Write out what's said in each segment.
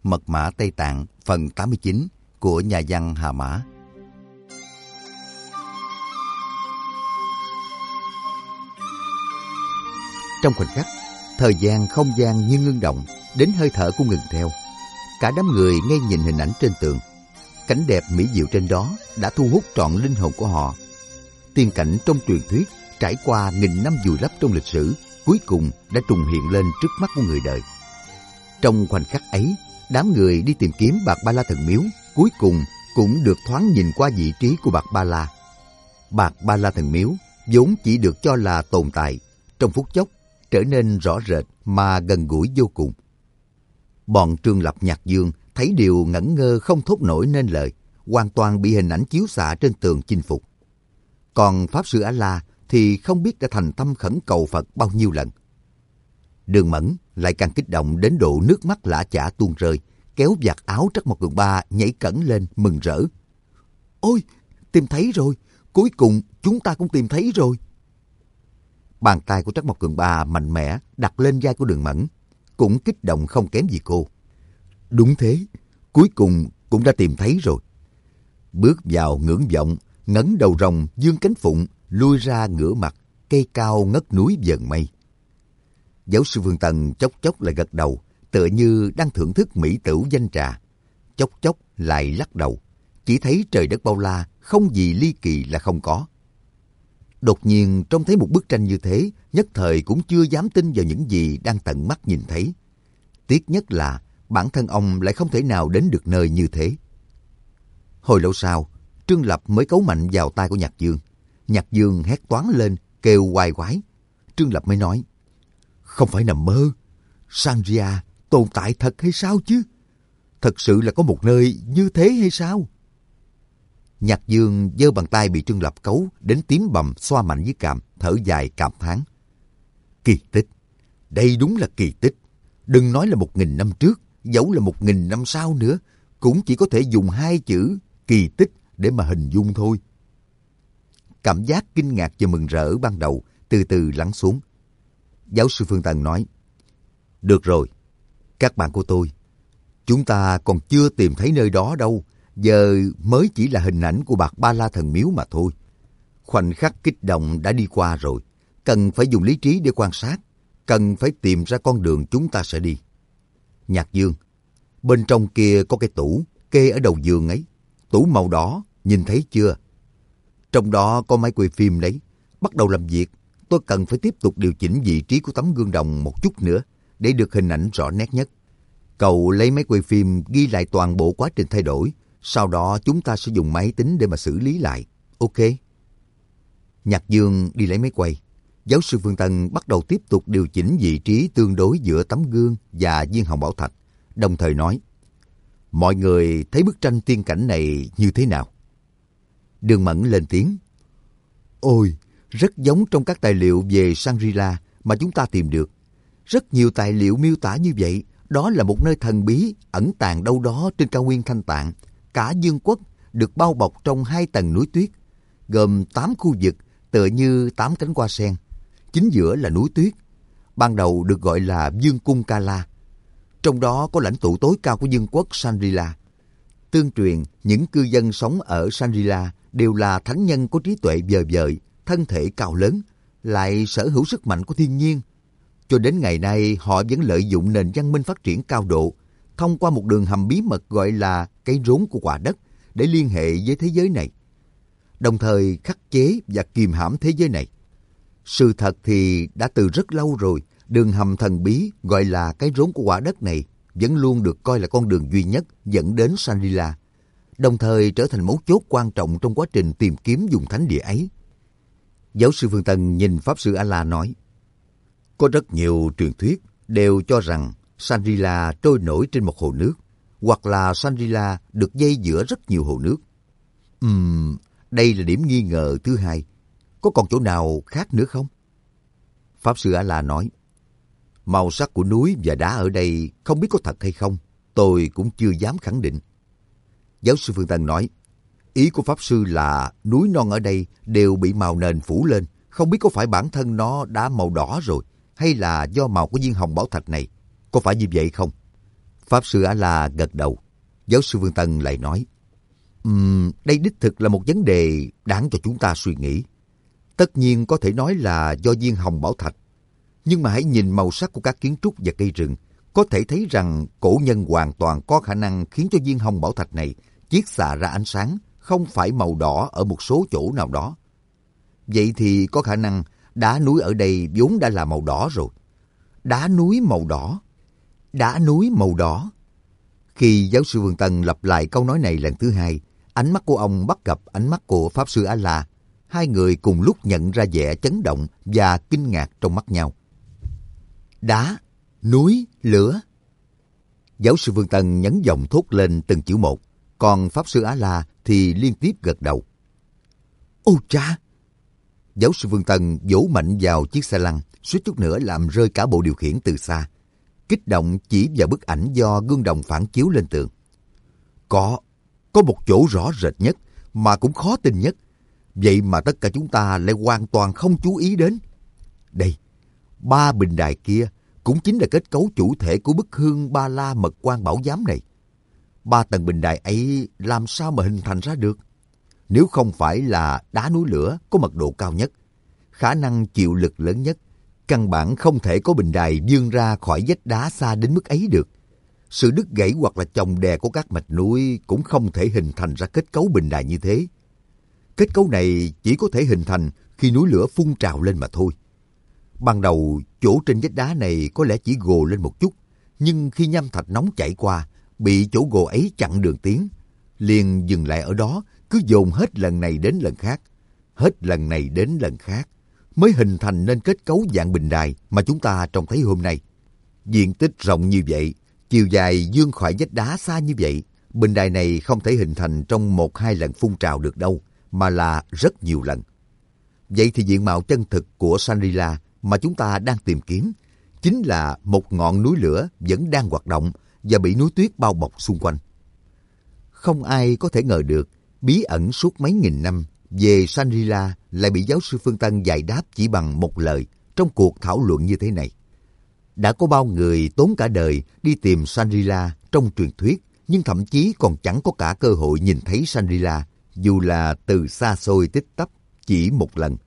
Mật mã Tây Tạng phần 89 của nhà văn Hà Mã. Trong khoảnh khắc, thời gian không gian như ngưng động, đến hơi thở cũng ngừng theo. Cả đám người ngay nhìn hình ảnh trên tường. Cảnh đẹp mỹ diệu trên đó đã thu hút trọn linh hồn của họ. Tiên cảnh trong truyền thuyết trải qua nghìn năm vùi lấp trong lịch sử, cuối cùng đã trùng hiện lên trước mắt của người đời. Trong khoảnh khắc ấy, đám người đi tìm kiếm Bạc Ba La Thần Miếu cuối cùng cũng được thoáng nhìn qua vị trí của Bạc Ba La. Bạc Ba La Thần Miếu vốn chỉ được cho là tồn tại, trong phút chốc trở nên rõ rệt mà gần gũi vô cùng. Bọn Trương Lập, Nhạc Dương thấy điều ngẩn ngơ không thốt nổi nên lời, hoàn toàn bị hình ảnh chiếu xạ trên tường chinh phục. Còn Pháp Sư A-la thì không biết đã thành tâm khẩn cầu Phật bao nhiêu lần. Đường Mẫn lại càng kích động đến độ nước mắt lã chả tuôn rơi, kéo vạt áo Trắc Mộc Cường Ba nhảy cẫng lên mừng rỡ. Ôi, tìm thấy rồi, cuối cùng chúng ta cũng tìm thấy rồi. Bàn tay của Trắc Mộc Cường Ba mạnh mẽ đặt lên vai của Đường Mẫn, cũng kích động không kém gì cô. Đúng thế, cuối cùng cũng đã tìm thấy rồi. Bước vào ngưỡng vọng, ngẩng đầu rồng dương cánh phụng, lui ra ngửa mặt, cây cao ngất núi vờn mây. Giáo sư Phương Tần chốc chốc lại gật đầu, tựa như đang thưởng thức mỹ tửu danh trà. Chốc chốc lại lắc đầu, chỉ thấy trời đất bao la, không gì ly kỳ là không có. Đột nhiên trông thấy một bức tranh như thế, nhất thời cũng chưa dám tin vào những gì đang tận mắt nhìn thấy. Tiếc nhất là bản thân ông lại không thể nào đến được nơi như thế. Hồi lâu sau, Trương Lập mới cấu mạnh vào tay của Nhạc Dương. Nhạc Dương hét toáng lên, kêu oai oái. Trương Lập mới nói, không phải nằm mơ, Sangria tồn tại thật hay sao chứ? Thật sự là có một nơi như thế hay sao? Nhạc Dương giơ bàn tay bị Trương Lập cấu đến tím bầm xoa mạnh dưới cằm, thở dài cảm thán. Kỳ tích, đây đúng là kỳ tích. Đừng nói là 1000 năm trước, dẫu là 1000 năm sau nữa, cũng chỉ có thể dùng 2 chữ kỳ tích để mà hình dung thôi. Cảm giác kinh ngạc và mừng rỡ ban đầu từ từ lắng xuống. Giáo sư Phương Tần nói, được rồi, các bạn của tôi, chúng ta còn chưa tìm thấy nơi đó đâu, giờ mới chỉ là hình ảnh của Bạc Ba La Thần Miếu mà thôi. Khoảnh khắc kích động đã đi qua rồi, cần phải dùng lý trí để quan sát, cần phải tìm ra con đường chúng ta sẽ đi. Nhạc Dương, bên trong kia có cái tủ, kê ở đầu giường ấy, tủ màu đỏ, nhìn thấy chưa? Trong đó có máy quay phim đấy, bắt đầu làm việc. Tôi cần phải tiếp tục điều chỉnh vị trí của tấm gương đồng một chút nữa để được hình ảnh rõ nét nhất. Cậu lấy máy quay phim ghi lại toàn bộ quá trình thay đổi, sau đó chúng ta sẽ dùng máy tính để mà xử lý lại. Ok. Nhạc Dương đi lấy máy quay. Giáo sư Phương Tân bắt đầu tiếp tục điều chỉnh vị trí tương đối giữa tấm gương và viên hồng bảo thạch, đồng thời nói, mọi người thấy bức tranh tiên cảnh này như thế nào? Đường Mẫn lên tiếng, ôi, rất giống trong các tài liệu về Shangri-La mà chúng ta tìm được. Rất nhiều tài liệu miêu tả như vậy, đó là một nơi thần bí ẩn tàng đâu đó trên cao nguyên Thanh Tạng. Cả vương quốc được bao bọc trong 2 tầng núi tuyết, gồm 8 khu vực tựa như 8 cánh hoa sen. Chính giữa là núi tuyết, ban đầu được gọi là Vương cung Kala. Trong đó có lãnh tụ tối cao của vương quốc Shangri-La. Tương truyền, những cư dân sống ở Shangri-La đều là thánh nhân có trí tuệ vời vợi, thân thể cao lớn, lại sở hữu sức mạnh của thiên nhiên. Cho đến ngày nay, họ vẫn lợi dụng nền văn minh phát triển cao độ, thông qua một đường hầm bí mật gọi là cái rốn của quả đất để liên hệ với thế giới này, đồng thời khắc chế và kìm hãm thế giới này. Sự thật thì đã từ rất lâu rồi, đường hầm thần bí gọi là cái rốn của quả đất này vẫn luôn được coi là con đường duy nhất dẫn đến Shangri-La, đồng thời trở thành mấu chốt quan trọng trong quá trình tìm kiếm vùng thánh địa ấy. Giáo sư Phương Tân nhìn Pháp Sư A-la nói, có rất nhiều truyền thuyết đều cho rằng Shangri-La trôi nổi trên một hồ nước, hoặc là Shangri-La được dây giữa rất nhiều hồ nước. Đây là điểm nghi ngờ thứ hai. Có còn chỗ nào khác nữa không? Pháp Sư A-la nói, màu sắc của núi và đá ở đây không biết có thật hay không, tôi cũng chưa dám khẳng định. Giáo sư Phương Tân nói, ý của Pháp Sư là núi non ở đây đều bị màu nền phủ lên, không biết có phải bản thân nó đã màu đỏ rồi, hay là do màu của viên hồng bảo thạch này, có phải như vậy không? Pháp Sư A-la gật đầu. Giáo sư Vương Tân lại nói, đây đích thực là một vấn đề đáng cho chúng ta suy nghĩ. Tất nhiên có thể nói là do viên hồng bảo thạch. Nhưng mà hãy nhìn màu sắc của các kiến trúc và cây rừng, có thể thấy rằng cổ nhân hoàn toàn có khả năng khiến cho viên hồng bảo thạch này chiết xạ ra ánh sáng, không phải màu đỏ ở một số chỗ nào đó. Vậy thì có khả năng đá núi ở đây vốn đã là màu đỏ rồi. Đá núi màu đỏ. Đá núi màu đỏ. Khi giáo sư Vương Tân lặp lại câu nói này lần thứ hai, ánh mắt của ông bắt gặp ánh mắt của Pháp Sư A-la. Hai người cùng lúc nhận ra vẻ chấn động và kinh ngạc trong mắt nhau. Đá, núi, lửa. Giáo sư Vương Tân nhấn giọng thốt lên từng chữ một, còn Pháp Sư A-la thì liên tiếp gật đầu. Ôi cha! Giáo sư Vương Tân vỗ mạnh vào chiếc xe lăn, suýt chút nữa làm rơi cả bộ điều khiển từ xa. Kích động chỉ vào bức ảnh do gương đồng phản chiếu lên tường. Có một chỗ rõ rệt nhất mà cũng khó tin nhất. Vậy mà tất cả chúng ta lại hoàn toàn không chú ý đến. Đây, 3 bình đài kia cũng chính là kết cấu chủ thể của bức hương Ba La Mật Quan Bảo Giám này. 3 tầng bình đài ấy làm sao mà hình thành ra được? Nếu không phải là đá núi lửa có mật độ cao nhất, khả năng chịu lực lớn nhất, căn bản không thể có bình đài vươn ra khỏi vách đá xa đến mức ấy được. Sự đứt gãy hoặc là chồng đè của các mạch núi cũng không thể hình thành ra kết cấu bình đài như thế. Kết cấu này chỉ có thể hình thành khi núi lửa phun trào lên mà thôi. Ban đầu, chỗ trên vách đá này có lẽ chỉ gồ lên một chút, nhưng khi nham thạch nóng chảy qua, bị chỗ gồ ấy chặn đường tiến, liền dừng lại ở đó, cứ dồn hết lần này đến lần khác, hết lần này đến lần khác, mới hình thành nên kết cấu dạng bình đài mà chúng ta trông thấy hôm nay. Diện tích rộng như vậy, chiều dài vươn khỏi vách đá xa như vậy, bình đài này không thể hình thành trong 1-2 lần phun trào được đâu, mà là rất nhiều lần. Vậy thì diện mạo chân thực của Shangri-La mà chúng ta đang tìm kiếm chính là một ngọn núi lửa vẫn đang hoạt động và bị núi tuyết bao bọc xung quanh. Không ai có thể ngờ được bí ẩn suốt mấy nghìn năm về Shangri-La lại bị giáo sư Phương Tân giải đáp chỉ bằng một lời trong cuộc thảo luận như thế này. Đã có bao người tốn cả đời đi tìm Shangri-La trong truyền thuyết, nhưng thậm chí còn chẳng có cả cơ hội nhìn thấy Shangri-La, dù là từ xa xôi tích tắp chỉ một lần.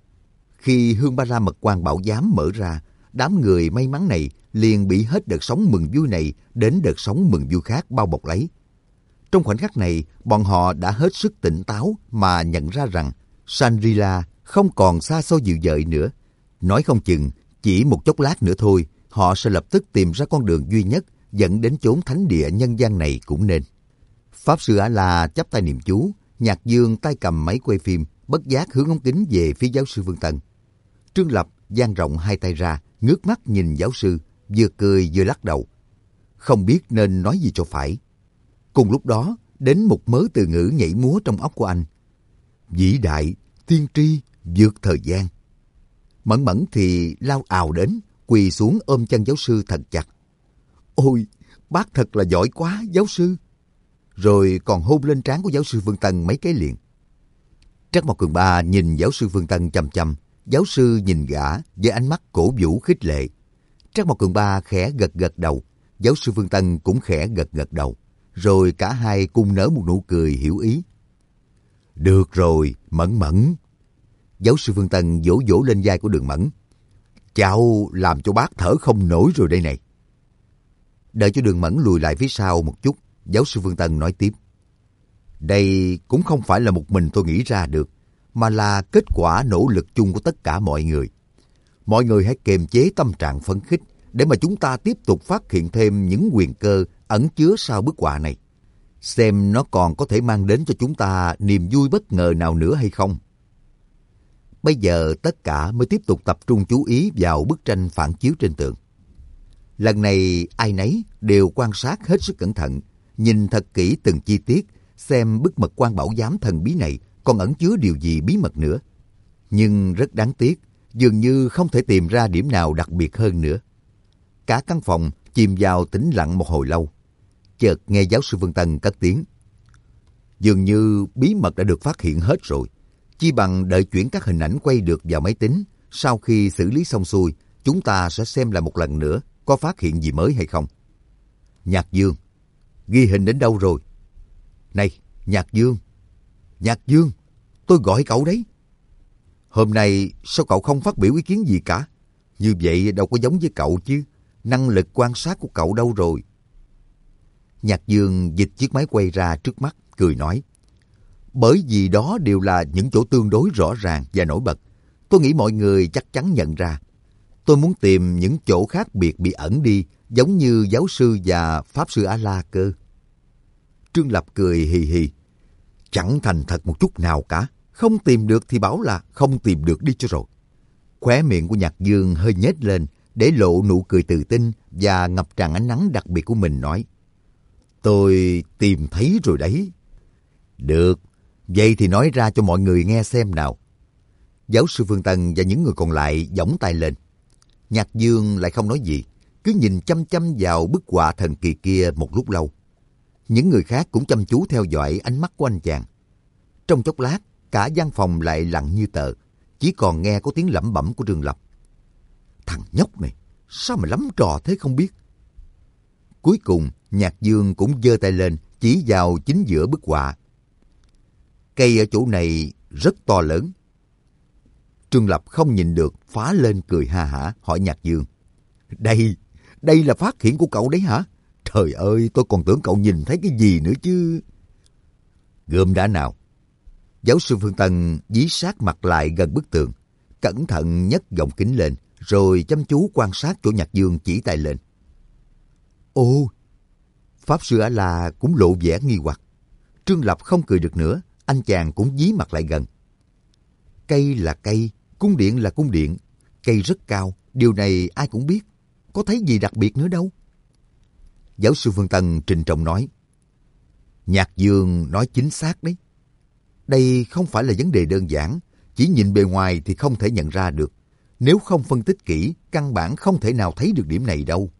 Khi hương Ba La Mật Quan Bảo Giám mở ra, đám người may mắn này liền bị hết đợt sóng mừng vui này đến đợt sóng mừng vui khác bao bọc lấy. Trong khoảnh khắc này, bọn họ đã hết sức tỉnh táo mà nhận ra rằng Shangri-La không còn xa xôi dịu dợi nữa. Nói không chừng, chỉ một chốc lát nữa thôi, họ sẽ lập tức tìm ra con đường duy nhất dẫn đến chốn thánh địa nhân gian này cũng nên. Pháp Sư A-la chắp tay niệm chú, Nhạc Dương tay cầm máy quay phim, bất giác hướng ống kính về phía giáo sư Vương Tân. Trương Lập dang rộng hai tay ra, ngước mắt nhìn giáo sư, vừa cười vừa lắc đầu. Không biết nên nói gì cho phải. Cùng lúc đó, đến một mớ từ ngữ nhảy múa trong óc của anh. Vĩ đại, tiên tri, vượt thời gian. Mẫn Mẫn thì lao ào đến, quỳ xuống ôm chân giáo sư thật chặt. Ôi, bác thật là giỏi quá, giáo sư. Rồi còn hôn lên trán của giáo sư Vương Tân mấy cái liền. Trác Mộc Cường Ba nhìn giáo sư Vương Tân chằm chằm, giáo sư nhìn gã với ánh mắt cổ vũ khích lệ. Trác Mộc Cường Ba khẽ gật gật đầu, giáo sư Vương Tân cũng khẽ gật gật đầu. Rồi cả hai cùng nở một nụ cười hiểu ý. Được rồi, Mẫn Mẫn. Giáo sư Vương Tân vỗ vỗ lên vai của Đường Mẫn. Cháu làm cho bác thở không nổi rồi đây này. Đợi cho Đường Mẫn lùi lại phía sau một chút, giáo sư Vương Tân nói tiếp. Đây cũng không phải là một mình tôi nghĩ ra được, mà là kết quả nỗ lực chung của tất cả mọi người. Mọi người hãy kiềm chế tâm trạng phấn khích để mà chúng ta tiếp tục phát hiện thêm những quyền cơ ẩn chứa sau bức họa này. Xem nó còn có thể mang đến cho chúng ta niềm vui bất ngờ nào nữa hay không. Bây giờ tất cả mới tiếp tục tập trung chú ý vào bức tranh phản chiếu trên tường. Lần này ai nấy đều quan sát hết sức cẩn thận, nhìn thật kỹ từng chi tiết, xem bức mật quan bảo giám thần bí này còn ẩn chứa điều gì bí mật nữa. Nhưng rất đáng tiếc, dường như không thể tìm ra điểm nào đặc biệt hơn nữa. Cả căn phòng chìm vào tĩnh lặng một hồi lâu. Chợt nghe giáo sư Vương Tân cất tiếng. Dường như bí mật đã được phát hiện hết rồi. Chi bằng đợi chuyển các hình ảnh quay được vào máy tính. Sau khi xử lý xong xuôi, chúng ta sẽ xem lại một lần nữa có phát hiện gì mới hay không. Nhạc Dương, ghi hình đến đâu rồi? Này, Nhạc Dương! Nhạc Dương! Tôi gọi cậu đấy! Hôm nay sao cậu không phát biểu ý kiến gì cả? Như vậy đâu có giống với cậu chứ. Năng lực quan sát của cậu đâu rồi? Nhạc Dương dịch chiếc máy quay ra trước mắt, cười nói. Bởi vì đó đều là những chỗ tương đối rõ ràng và nổi bật. Tôi nghĩ mọi người chắc chắn nhận ra. Tôi muốn tìm những chỗ khác biệt bị ẩn đi, giống như giáo sư và pháp sư A-la cơ. Trương Lập cười hì hì. Chẳng thành thật một chút nào cả. Không tìm được thì bảo là không tìm được đi cho rồi. Khóe miệng của Nhạc Dương hơi nhếch lên, để lộ nụ cười tự tin và ngập tràn ánh nắng đặc biệt của mình, nói. Tôi tìm thấy rồi đấy. Được, vậy thì nói ra cho mọi người nghe xem nào. Giáo sư Phương Tân và những người còn lại gióng tay lên. Nhạc Dương lại không nói gì, cứ nhìn chăm chăm vào bức họa thần kỳ kia một lúc lâu. Những người khác cũng chăm chú theo dõi ánh mắt của anh chàng. Trong chốc lát, cả gian phòng lại lặng như tờ, chỉ còn nghe có tiếng lẩm bẩm của Trương Lập. Thằng nhóc này, sao mà lắm trò thế không biết? Cuối cùng, Nhạc Dương cũng giơ tay lên, chỉ vào chính giữa bức họa. Cây ở chỗ này rất to lớn. Trương Lập không nhìn được, phá lên cười ha hả, hỏi Nhạc Dương. Đây là phát hiện của cậu đấy hả? Trời ơi, tôi còn tưởng cậu nhìn thấy cái gì nữa chứ. Gươm đã nào. Giáo sư Phương Tân dí sát mặt lại gần bức tường, cẩn thận nhấc gọng kính lên, rồi chăm chú quan sát chỗ Nhạc Dương chỉ tay lên. Ồ! Pháp sư A-la cũng lộ vẻ nghi hoặc. Trương Lập không cười được nữa, anh chàng cũng dí mặt lại gần. Cây là cây, cung điện là cung điện. Cây rất cao, điều này ai cũng biết. Có thấy gì đặc biệt nữa đâu. Giáo sư Phương Tân trịnh trọng nói. Nhạc Dương nói chính xác đấy. Đây không phải là vấn đề đơn giản. Chỉ nhìn bề ngoài thì không thể nhận ra được. Nếu không phân tích kỹ, căn bản không thể nào thấy được điểm này đâu.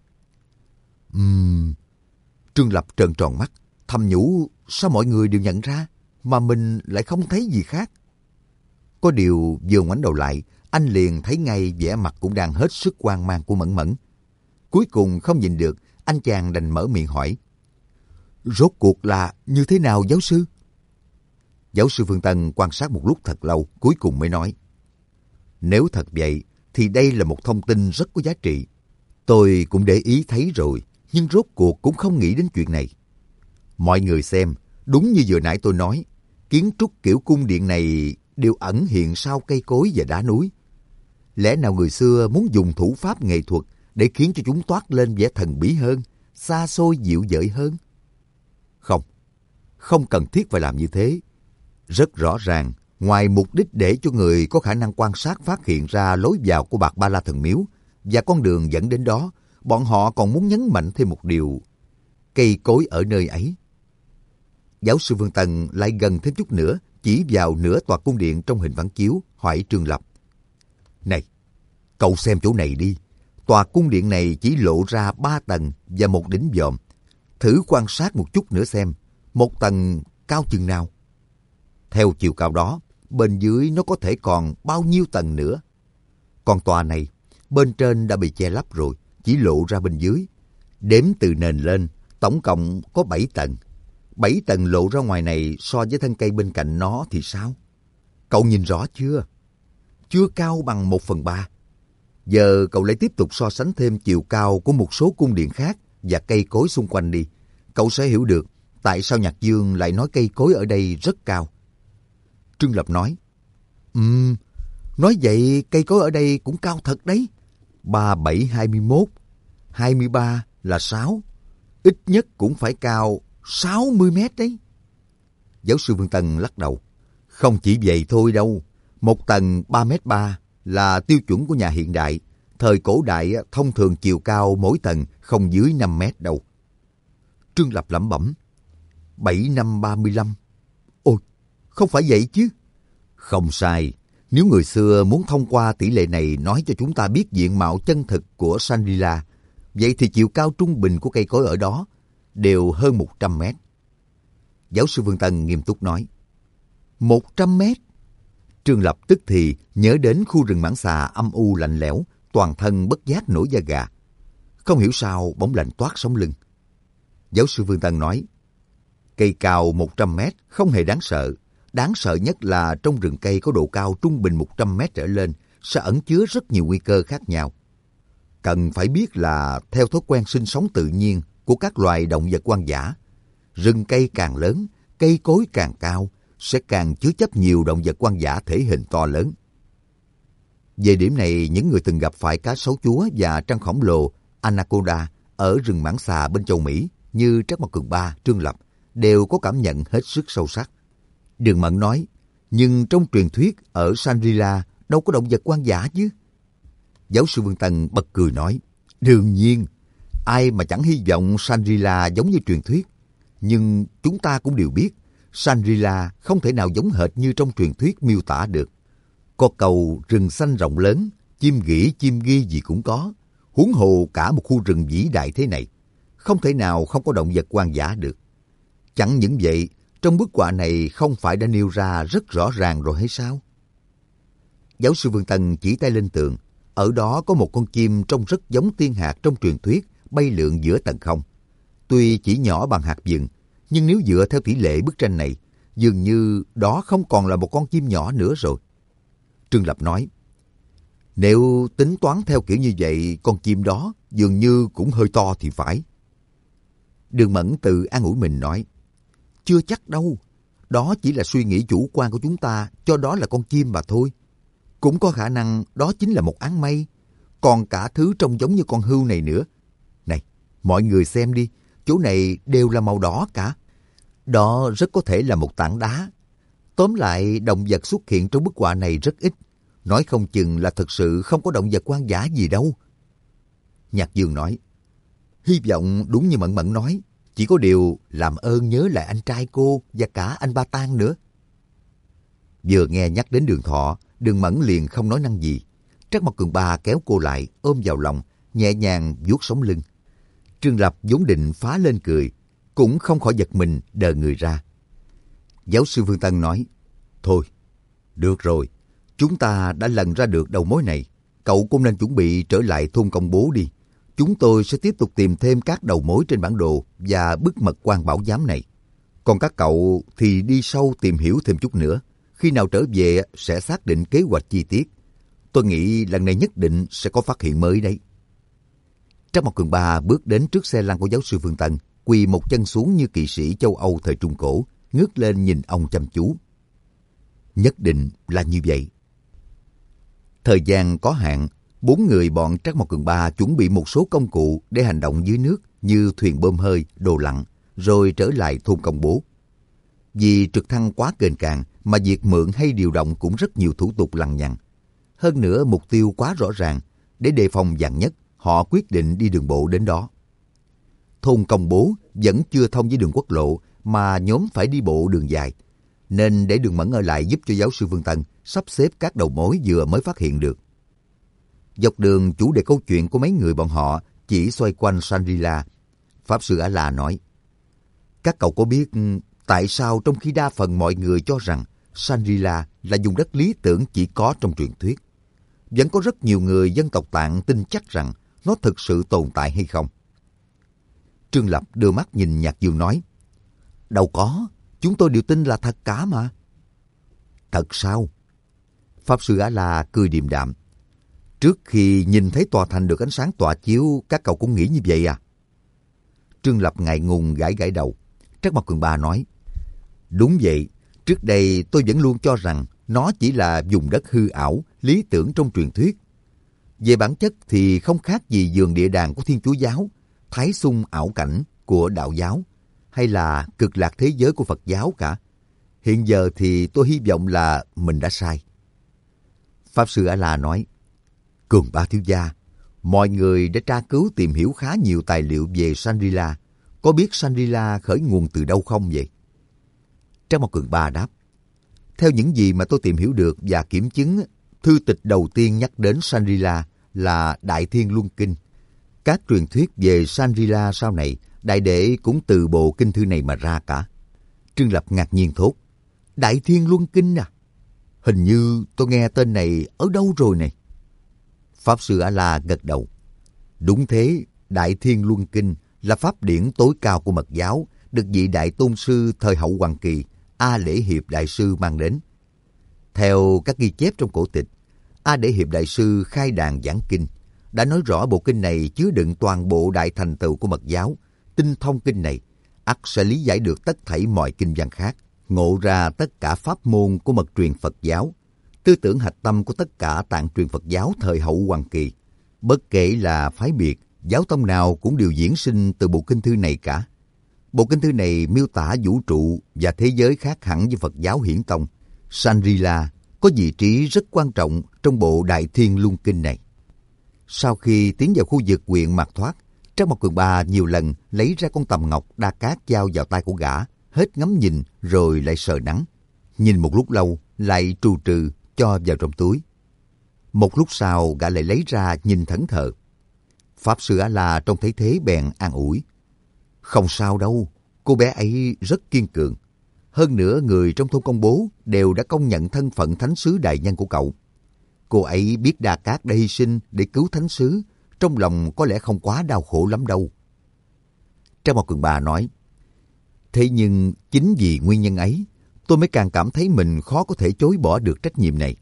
Trương Lập trợn tròn mắt, thầm nhủ sao mọi người đều nhận ra, mà mình lại không thấy gì khác. Có điều vừa ngoảnh đầu lại, anh liền thấy ngay vẻ mặt cũng đang hết sức hoang mang của Mẫn Mẫn. Cuối cùng không nhìn được, anh chàng đành mở miệng hỏi. Rốt cuộc là như thế nào giáo sư? Giáo sư Phương Tân quan sát một lúc thật lâu, cuối cùng mới nói. Nếu thật vậy, thì đây là một thông tin rất có giá trị. Tôi cũng để ý thấy rồi, nhưng rốt cuộc cũng không nghĩ đến chuyện này. Mọi người xem, đúng như vừa nãy tôi nói, kiến trúc kiểu cung điện này đều ẩn hiện sau cây cối và đá núi. Lẽ nào người xưa muốn dùng thủ pháp nghệ thuật để khiến cho chúng toát lên vẻ thần bí hơn, xa xôi dịu dợi hơn? Không cần thiết phải làm như thế. Rất rõ ràng, ngoài mục đích để cho người có khả năng quan sát phát hiện ra lối vào của Bạt Ba La Thần Miếu và con đường dẫn đến đó, bọn họ còn muốn nhấn mạnh thêm một điều. Cây cối ở nơi ấy. Giáo sư Phương Tân lại gần thêm chút nữa, chỉ vào nửa tòa cung điện trong hình phản chiếu, hỏi Trương Lập. Này, cậu xem chỗ này đi. Tòa cung điện này chỉ lộ ra 3 tầng và một đỉnh vòm. Thử quan sát một chút nữa xem, một tầng cao chừng nào? Theo chiều cao đó, bên dưới nó có thể còn bao nhiêu tầng nữa? Còn tòa này, bên trên đã bị che lấp rồi, chỉ lộ ra bên dưới. Đếm từ nền lên, tổng cộng có 7 tầng. 7 tầng lộ ra ngoài này so với thân cây bên cạnh nó thì sao? Cậu nhìn rõ chưa? Chưa cao bằng 1/3. Giờ cậu lại tiếp tục so sánh thêm chiều cao của một số cung điện khác và cây cối xung quanh đi. Cậu sẽ hiểu được tại sao Nhạc Dương lại nói cây cối ở đây rất cao. Trương Lập nói. Nói vậy cây cối ở đây cũng cao thật đấy. 3, 7, 21, 23 là 6. Ít nhất cũng phải cao 60 mét đấy. Giáo sư Phương Tân lắc đầu. Không chỉ vậy thôi đâu. Một tầng 3,3 m là tiêu chuẩn của nhà hiện đại. Thời cổ đại thông thường chiều cao mỗi tầng không dưới 5 mét đâu. Trương Lập lẩm bẩm. 7, 5, 35. Ôi, không phải vậy chứ. Không sai. Nếu người xưa muốn thông qua tỷ lệ này nói cho chúng ta biết diện mạo chân thực của Shangri-La, vậy thì chiều cao trung bình của cây cối ở đó đều hơn 100 mét. Giáo sư Phương Tân nghiêm túc nói. 100 mét? Trương Lập tức thì nhớ đến khu rừng mãng xà âm u lạnh lẽo, toàn thân bất giác nổi da gà. Không hiểu sao bỗng lạnh toát sống lưng. Giáo sư Vương Tân nói, cây cao 100 mét không hề đáng sợ nhất là trong rừng cây có độ cao trung bình 100 mét trở lên sẽ ẩn chứa rất nhiều nguy cơ khác nhau. Cần phải biết là theo thói quen sinh sống tự nhiên của các loài động vật hoang dã, rừng cây càng lớn, cây cối càng cao, sẽ càng chứa chấp nhiều động vật hoang dã thể hình to lớn. Về điểm này, những người từng gặp phải cá sấu chúa và trăng khổng lồ Anaconda ở rừng Mãng Xà bên châu Mỹ như Trắc Mộc Cường Ba, Trương Lập đều có cảm nhận hết sức sâu sắc. Đường Mẫn nói, nhưng trong truyền thuyết ở Shangri-La đâu có động vật hoang dã chứ? Giáo sư Vương Tân bật cười nói, đương nhiên, ai mà chẳng hy vọng Shangri-La giống như truyền thuyết. Nhưng chúng ta cũng đều biết, Shangri-La không thể nào giống hệt như trong truyền thuyết miêu tả được. Có cầu rừng xanh rộng lớn, chim nghỉ, chim ghi gì cũng có. Huống hồ cả một khu rừng vĩ đại thế này, không thể nào không có động vật hoang dã được. Chẳng những vậy, trong bức họa này không phải đã nêu ra rất rõ ràng rồi hay sao? Giáo sư Vương Tân chỉ tay lên tường. Ở đó có một con chim trông rất giống tiên hạc trong truyền thuyết bay lượn giữa tầng không. Tuy chỉ nhỏ bằng hạt vừng, nhưng nếu dựa theo tỷ lệ bức tranh này, dường như đó không còn là một con chim nhỏ nữa rồi. Trương Lập nói, nếu tính toán theo kiểu như vậy, con chim đó dường như cũng hơi to thì phải. Đường Mẫn tự an ủi mình nói, chưa chắc đâu, đó chỉ là suy nghĩ chủ quan của chúng ta cho đó là con chim mà thôi. Cũng có khả năng đó chính là một áng mây, còn cả thứ trông giống như con hươu này nữa. Này, mọi người xem đi, chỗ này đều là màu đỏ cả. Đó rất có thể là một tảng đá. Tóm lại, động vật xuất hiện trong bức họa này rất ít. Nói không chừng là thực sự không có động vật hoang dã gì đâu. Nhạc Dương nói, hy vọng đúng như Mẫn Mẫn nói, chỉ có điều làm ơn nhớ lại anh trai cô và cả anh Ba Tang nữa. Vừa nghe nhắc đến Đường Thọ, Đường Mẫn liền không nói năng gì. Trắc Mộc Cường Ba kéo cô lại, ôm vào lòng, nhẹ nhàng vuốt sống lưng. Trương Lập vốn định phá lên cười, cũng không khỏi giật mình đờ người ra. Giáo sư Vương Tân nói, thôi, được rồi, chúng ta đã lần ra được đầu mối này. Cậu cũng nên chuẩn bị trở lại thôn Công Bố đi. Chúng tôi sẽ tiếp tục tìm thêm các đầu mối trên bản đồ và bức mật quan bảo giám này. Còn các cậu thì đi sâu tìm hiểu thêm chút nữa. Khi nào trở về sẽ xác định kế hoạch chi tiết. Tôi nghĩ lần này nhất định sẽ có phát hiện mới đấy. Trắc Mộc Cường Ba bước đến trước xe lăn của giáo sư Vương Tân, quỳ một chân xuống như kỵ sĩ châu Âu thời Trung Cổ, ngước lên nhìn ông chăm chú. Nhất định là như vậy. Thời gian có hạn, 4 người bọn Trắc Mộc Cường Ba chuẩn bị một số công cụ để hành động dưới nước như thuyền bơm hơi, đồ lặn, rồi trở lại thôn Công Bố. Vì trực thăng quá kềnh càng mà việc mượn hay điều động cũng rất nhiều thủ tục lằng nhằng. Hơn nữa mục tiêu quá rõ ràng, để đề phòng vạn nhất, họ quyết định đi đường bộ đến đó. Thôn Công Bố vẫn chưa thông với đường quốc lộ mà nhóm phải đi bộ đường dài, nên để Đường Mẫn ở lại giúp cho giáo sư Vương Tân sắp xếp các đầu mối vừa mới phát hiện được. Dọc đường chủ đề câu chuyện của mấy người bọn họ chỉ xoay quanh Shangri-La. Pháp sư A-La nói, các cậu có biết tại sao trong khi đa phần mọi người cho rằng Shangri-La là vùng đất lý tưởng chỉ có trong truyền thuyết, vẫn có rất nhiều người dân tộc Tạng tin chắc rằng nó thực sự tồn tại hay không? Trương Lập đưa mắt nhìn Nhạc Dương nói, đâu có, chúng tôi đều tin là thật cả mà. Thật sao? Pháp sư A-La cười điềm đạm. Trước khi nhìn thấy tòa thành được ánh sáng tỏa chiếu, các cậu cũng nghĩ như vậy à? Trương Lập ngại ngùng gãi gãi đầu. Trắc Mộc Cường Ba nói, đúng vậy, trước đây tôi vẫn luôn cho rằng nó chỉ là vùng đất hư ảo, lý tưởng trong truyền thuyết. Về bản chất thì không khác gì vườn địa đàng của Thiên Chúa giáo, Thái Xung ảo cảnh của Đạo giáo, hay là cực lạc thế giới của Phật giáo cả. Hiện giờ thì tôi hy vọng là mình đã sai. Pháp sư A-La nói, Cường Ba thiếu gia, mọi người đã tra cứu tìm hiểu khá nhiều tài liệu về Shangri-La. Có biết Shangri-La khởi nguồn từ đâu không vậy? Trắc Mộc Cường Ba đáp, theo những gì mà tôi tìm hiểu được và kiểm chứng, thư tịch đầu tiên nhắc đến Shangri-La là Đại Thiên Luân Kinh. Các truyền thuyết về Shangri-La sau này, Đại Đệ cũng từ bộ kinh thư này mà ra cả. Trương Lập ngạc nhiên thốt, Đại Thiên Luân Kinh à? Hình như tôi nghe tên này ở đâu rồi này. Pháp sư A-La gật đầu. Đúng thế, Đại Thiên Luân Kinh là pháp điển tối cao của Mật giáo, được vị Đại Tôn Sư thời Hậu Hoàng Kỳ, A Để Hiệp Đại Sư mang đến. Theo các ghi chép trong cổ tịch, A Để Hiệp Đại Sư khai đàn giảng kinh, đã nói rõ bộ kinh này chứa đựng toàn bộ đại thành tựu của Mật giáo. Tinh thông kinh này, ắt sẽ lý giải được tất thảy mọi kinh văn khác, ngộ ra tất cả pháp môn của mật truyền Phật giáo, tư tưởng hạch tâm của tất cả tạng truyền Phật giáo thời Hậu Hoàng Kỳ. Bất kể là phái biệt, giáo tông nào cũng đều diễn sinh từ bộ kinh thư này cả. Bộ kinh thư này miêu tả vũ trụ và thế giới khác hẳn với Phật giáo hiển tông. Shangri-La có vị trí rất quan trọng trong bộ Đại Thiên Luân Kinh này. Sau khi tiến vào khu vực huyện Mạt Thoát, Trác Mộc Cường Ba nhiều lần lấy ra con tầm ngọc đa cát giao vào tay của gã, hết ngắm nhìn rồi lại sờ nắng. Nhìn một lúc lâu, lại trù trừ cho vào trong túi. Một lúc sau gã lại lấy ra nhìn thẫn thờ. Pháp sư A-la trông thấy thế bèn an ủi. Không sao đâu, cô bé ấy rất kiên cường. Hơn nữa người trong thôn Công Bố đều đã công nhận thân phận thánh sứ đại nhân của cậu. Cô ấy biết Đa Cát đã hy sinh để cứu thánh sứ, trong lòng có lẽ không quá đau khổ lắm đâu. Trác Mộc Cường Ba nói, thế nhưng chính vì nguyên nhân ấy, tôi mới càng cảm thấy mình khó có thể chối bỏ được trách nhiệm này.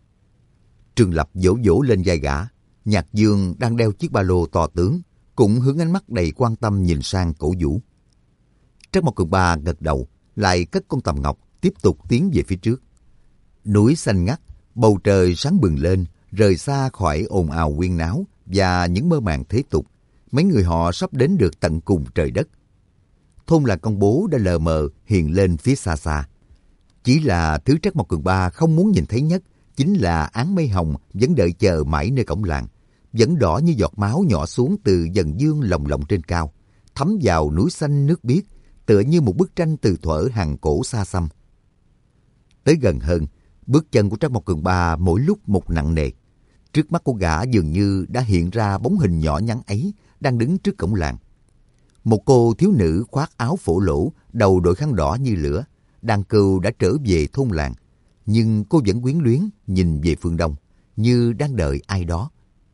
Trương Lập vỗ vỗ lên vai gã. Nhạc Dương đang đeo chiếc ba lô to tướng, cũng hướng ánh mắt đầy quan tâm nhìn sang Cổ Vũ. Trác Mộc Cường Ba gật đầu, lại cất con tầm ngọc, tiếp tục tiến về phía trước. Núi xanh ngắt, bầu trời sáng bừng lên, rời xa khỏi ồn ào huyên náo và những mơ màng thế tục. Mấy người họ sắp đến được tận cùng trời đất. Thôn làng Công Bố đã lờ mờ hiện lên phía xa xa. Chỉ là thứ Trác Mộc Cường Ba không muốn nhìn thấy nhất chính là áng mây hồng vẫn đợi chờ mãi nơi cổng làng, vẫn đỏ như giọt máu nhỏ xuống từ dần dương lồng lộng trên cao, thấm vào núi xanh nước biếc, tựa như một bức tranh từ thuở hàng cổ xa xăm. Tới gần hơn, bước chân của Trác Mộc Cường Ba mỗi lúc một nặng nề. Trước mắt của gã dường như đã hiện ra bóng hình nhỏ nhắn ấy đang đứng trước cổng làng. Một cô thiếu nữ khoác áo phổ lỗ, đầu đội khăn đỏ như lửa, đàn cừu đã trở về thôn làng, nhưng cô vẫn quyến luyến nhìn về phương đông, như đang đợi ai đó.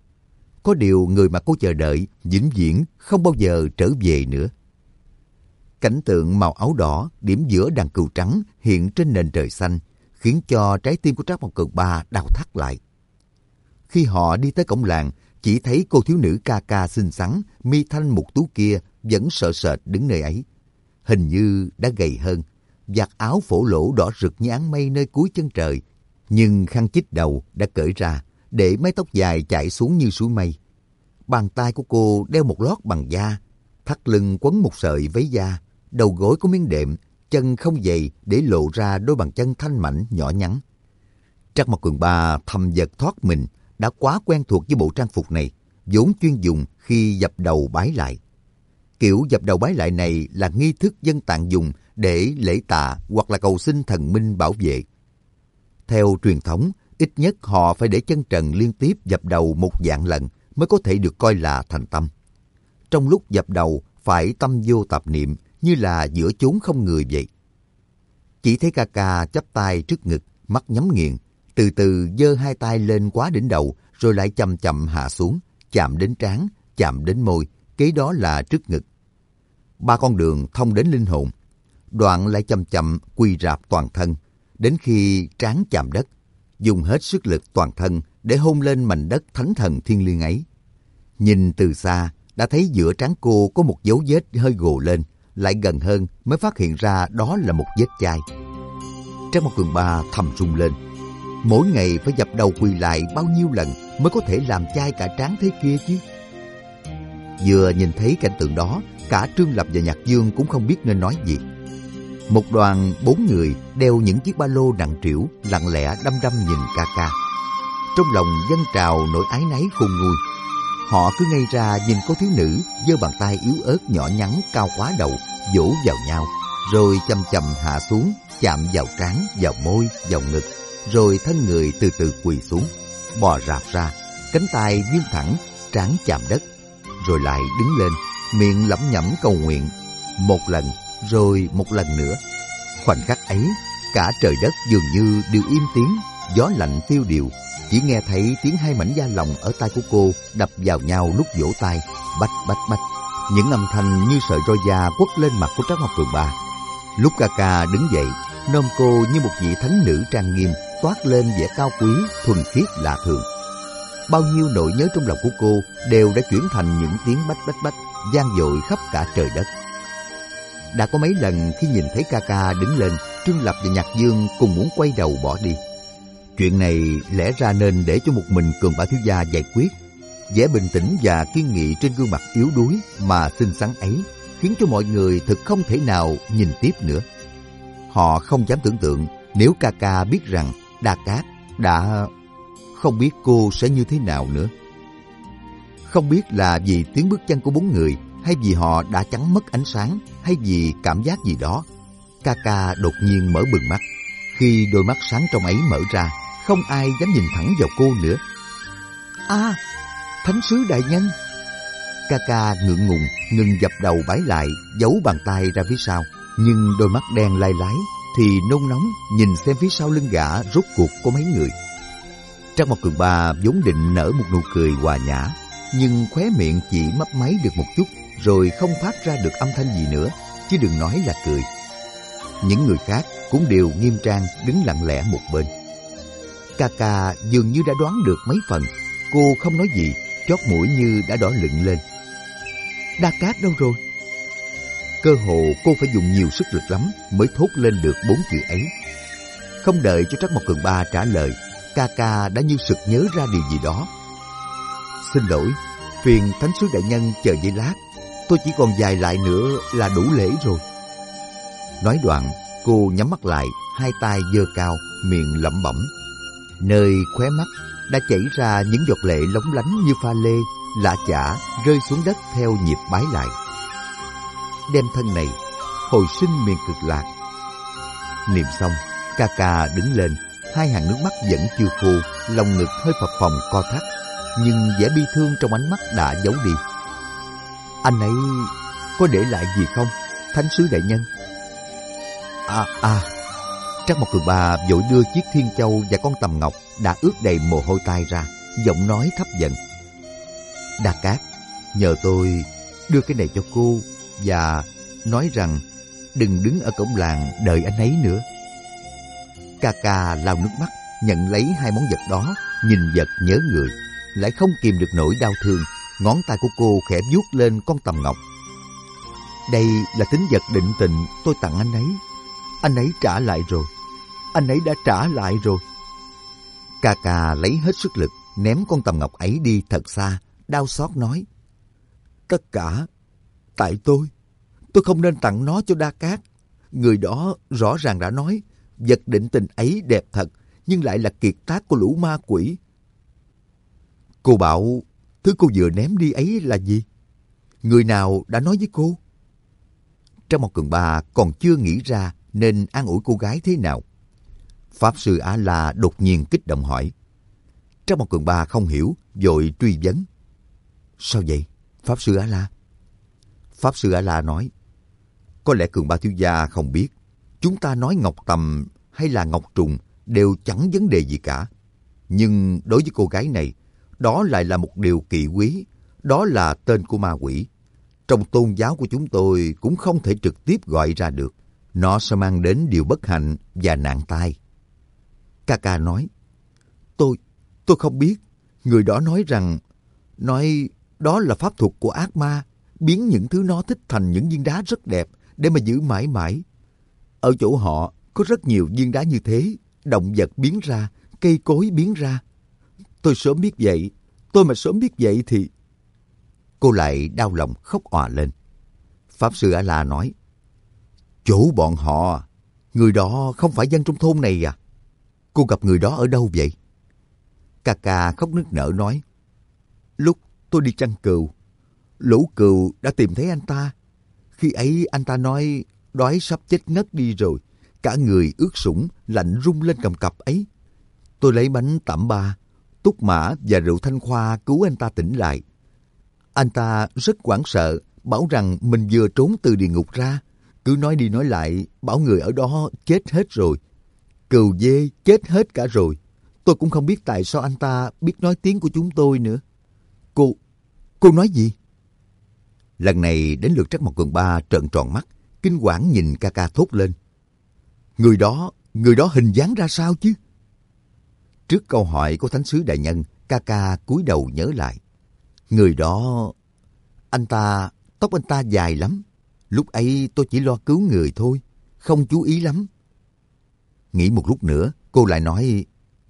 Có điều người mà cô chờ đợi vĩnh viễn không bao giờ trở về nữa. Cảnh tượng màu áo đỏ điểm giữa đàn cừu trắng hiện trên nền trời xanh, khiến cho trái tim của Trác Mộc Cường Ba đau thắt lại. Khi họ đi tới cổng làng, chỉ thấy cô thiếu nữ ca ca xinh xắn, mi thanh mục tú kia vẫn sợ sệt đứng nơi ấy. Hình như đã gầy hơn, vạt áo phổ lỗ đỏ rực như áng mây nơi cuối chân trời, nhưng khăn chích đầu đã cởi ra, để mái tóc dài chảy xuống như suối mây. Bàn tay của cô đeo một lót bằng da, thắt lưng quấn một sợi váy da, đầu gối có miếng đệm, chân không dày để lộ ra đôi bàn chân thanh mảnh nhỏ nhắn. Trác Mộc Cường Ba thầm giật thoát mình, đã quá quen thuộc với bộ trang phục này, vốn chuyên dùng khi dập đầu bái lại. Kiểu dập đầu bái lại này là nghi thức dân tạng dùng để lễ tạ hoặc là cầu xin thần minh bảo vệ. Theo truyền thống, ít nhất họ phải để chân trần liên tiếp dập đầu 1,000 lần mới có thể được coi là thành tâm. Trong lúc dập đầu phải tâm vô tạp niệm, như là giữa chốn không người vậy. Chỉ thấy ca ca chắp tay trước ngực, mắt nhắm nghiền, từ từ giơ hai tay lên quá đỉnh đầu, rồi lại chậm chậm hạ xuống, chạm đến trán, chạm đến môi, kế đó là trước ngực. 3 con đường thông đến linh hồn, đoạn lại chậm chậm quỳ rạp toàn thân, đến khi trán chạm đất, dùng hết sức lực toàn thân để hôn lên mảnh đất thánh thần thiêng liêng ấy. Nhìn từ xa, đã thấy giữa trán cô có một dấu vết hơi gồ lên, lại gần hơn mới phát hiện ra đó là một vết chai. Trác Mộc Cường Ba thầm rung lên. Mỗi ngày phải dập đầu quỳ lại bao nhiêu lần mới có thể làm chai cả trán thế kia chứ? Vừa nhìn thấy cảnh tượng đó, cả Trương Lập và Nhạc Dương cũng không biết nên nói gì. Một đoàn 4 người đeo những chiếc ba lô nặng trĩu, lặng lẽ đăm đăm nhìn ca ca. Trong lòng dâng trào nỗi áy náy khôn nguôi. Họ cứ ngây ra nhìn cô thiếu nữ giơ bàn tay yếu ớt nhỏ nhắn cao quá đầu vỗ vào nhau, rồi chậm chậm hạ xuống, chạm vào trán, vào môi, vào ngực, rồi thân người từ từ quỳ xuống, bò rạp ra, cánh tay vươn thẳng, trán chạm đất, rồi lại đứng lên, miệng lẩm nhẩm cầu nguyện, một lần rồi một lần nữa. Khoảnh khắc ấy, cả trời đất dường như đều im tiếng, gió lạnh tiêu điều, chỉ nghe thấy tiếng hai mảnh da lòng ở tai của cô đập vào nhau lúc vỗ tay, bách bách bách, Những âm thanh như sợi roi da quất lên mặt của Trác Mộc Cường Ba. Lúc ca ca đứng dậy, nôm cô như một vị thánh nữ trang nghiêm, toát lên vẻ cao quý, thuần khiết lạ thường. Bao nhiêu nỗi nhớ trong lòng của cô đều đã chuyển thành những tiếng bách bách bách, vang dội khắp cả trời đất. Đã có mấy lần khi nhìn thấy ca ca đứng lên, Trương Lập và Nhạc Dương cùng muốn quay đầu bỏ đi. Chuyện này lẽ ra nên để cho một mình Cường Ba thiếu gia giải quyết. Vẻ bình tĩnh và kiên nghị trên gương mặt yếu đuối mà xinh xắn ấy khiến cho mọi người thực không thể nào nhìn tiếp nữa. Họ không dám tưởng tượng nếu ca ca biết rằng Đa Cát đã... Không biết cô sẽ như thế nào nữa. Không biết là vì tiếng bước chân của bốn người, hay vì họ đã chắn mất ánh sáng, hay vì cảm giác gì đó. Ca ca đột nhiên mở bừng mắt. Khi đôi mắt sáng trong ấy mở ra, không ai dám nhìn thẳng vào cô nữa. À, Thánh sứ đại nhân! Ca ca ngượng ngùng, ngừng dập đầu bái lại, giấu bàn tay ra phía sau. Nhưng đôi mắt đen lai lái thì nôn nóng nhìn xem phía sau lưng gã rốt cuộc có mấy người. Trác Mộc Cường Ba vốn định nở một nụ cười hòa nhã, nhưng khóe miệng chỉ mấp máy được một chút, rồi không phát ra được âm thanh gì nữa, chứ đừng nói là cười. Những người khác cũng đều nghiêm trang đứng lặng lẽ một bên. Ca ca dường như đã đoán được mấy phần, cô không nói gì, chót mũi như đã đỏ lựng lên. Đa Cát đâu rồi? Cơ hồ cô phải dùng nhiều sức lực lắm mới thốt lên được 4 chữ ấy. Không đợi cho Trác Mộc Cường Ba trả lời, ca ca đã như sực nhớ ra điều gì đó. Xin lỗi, phiền Thánh sứ đại nhân chờ giây lát, tôi chỉ còn vài lại nữa là đủ lễ rồi. Nói đoạn, cô nhắm mắt lại, hai tay giơ cao, miệng lẩm bẩm. Nơi khóe mắt đã chảy ra những giọt lệ lóng lánh như pha lê, lạ chả rơi xuống đất theo nhịp bái lại. Đem thân này hồi sinh miền Cực Lạc. Niệm xong, ca ca đứng lên, hai hàng nước mắt vẫn chưa khô, lòng ngực hơi phập phồng co thắt, nhưng vẻ bi thương trong ánh mắt đã giấu đi. Anh ấy có để lại gì không, Thánh sứ đại nhân? Trác Mộc Cường Ba vội đưa chiếc thiên châu và con tầm ngọc đã ướt đầy mồ hôi tai ra, giọng nói thấp dần. Đa Cát, nhờ tôi đưa cái này cho cô và nói rằng đừng đứng ở cổng làng đợi anh ấy nữa. Ca ca lau nước mắt, nhận lấy hai món vật đó, nhìn vật nhớ người, lại không kìm được nỗi đau thương. Ngón tay của cô khẽ vuốt lên con tầm ngọc. Đây là tín vật định tình tôi tặng anh ấy. Anh ấy trả lại rồi. Anh ấy đã trả lại rồi. Ca ca lấy hết sức lực, ném con tầm ngọc ấy đi thật xa, đau xót nói. Tất cả tại tôi. Tôi không nên tặng nó cho Đa Cát. Người đó rõ ràng đã nói vật định tình ấy đẹp thật, nhưng lại là kiệt tác của lũ ma quỷ. Cô bảo thứ cô vừa ném đi ấy là gì? Người nào đã nói với cô? Trác Mộc Cường Ba còn chưa nghĩ ra nên an ủi cô gái thế nào. Pháp sư A-la đột nhiên kích động hỏi. Trác Mộc Cường Ba không hiểu, vội truy vấn. Sao vậy, Pháp sư A-la? Pháp sư A-la nói. Có lẽ Cường Ba thiếu gia không biết, chúng ta nói ngọc tầm hay là ngọc trùng đều chẳng vấn đề gì cả. Nhưng đối với cô gái này, đó lại là một điều kỵ quý, đó là tên của ma quỷ. Trong tôn giáo của chúng tôi cũng không thể trực tiếp gọi ra được. Nó sẽ mang đến điều bất hạnh và nạn tai. Ca ca nói, tôi không biết. Người đó nói đó là pháp thuật của ác ma, biến những thứ nó thích thành những viên đá rất đẹp để mà giữ mãi mãi. Ở chỗ họ có rất nhiều viên đá như thế, động vật biến ra, cây cối biến ra. Tôi sớm biết vậy, tôi mà sớm biết vậy thì... Cô lại đau lòng khóc òa lên. Pháp sư A-la nói, chỗ bọn họ, người đó không phải dân trong thôn này à? Cô gặp người đó ở đâu vậy? Ca ca khóc nức nở nói, lúc tôi đi chăn cừu, lũ cừu đã tìm thấy anh ta. Khi ấy anh ta nói đói sắp chết ngất đi rồi, cả người ướt sũng, lạnh run lên cầm cập ấy. Tôi lấy bánh tẩm ba, túc mã và rượu thanh khoa cứu anh ta tỉnh lại. Anh ta rất hoảng sợ, bảo rằng mình vừa trốn từ địa ngục ra. Cứ nói đi nói lại, bảo người ở đó chết hết rồi. Cừu dê chết hết cả rồi. Tôi cũng không biết tại sao anh ta biết nói tiếng của chúng tôi nữa. Cô nói gì? Lần này đến lượt Trắc Mộc Cường Ba trợn tròn mắt, kinh hoảng nhìn ca ca thốt lên. Người đó hình dáng ra sao chứ? Trước câu hỏi của Thánh sứ đại nhân, ca ca cúi đầu nhớ lại. Người đó, tóc anh ta dài lắm. Lúc ấy tôi chỉ lo cứu người thôi, không chú ý lắm. Nghĩ một lúc nữa, cô lại nói,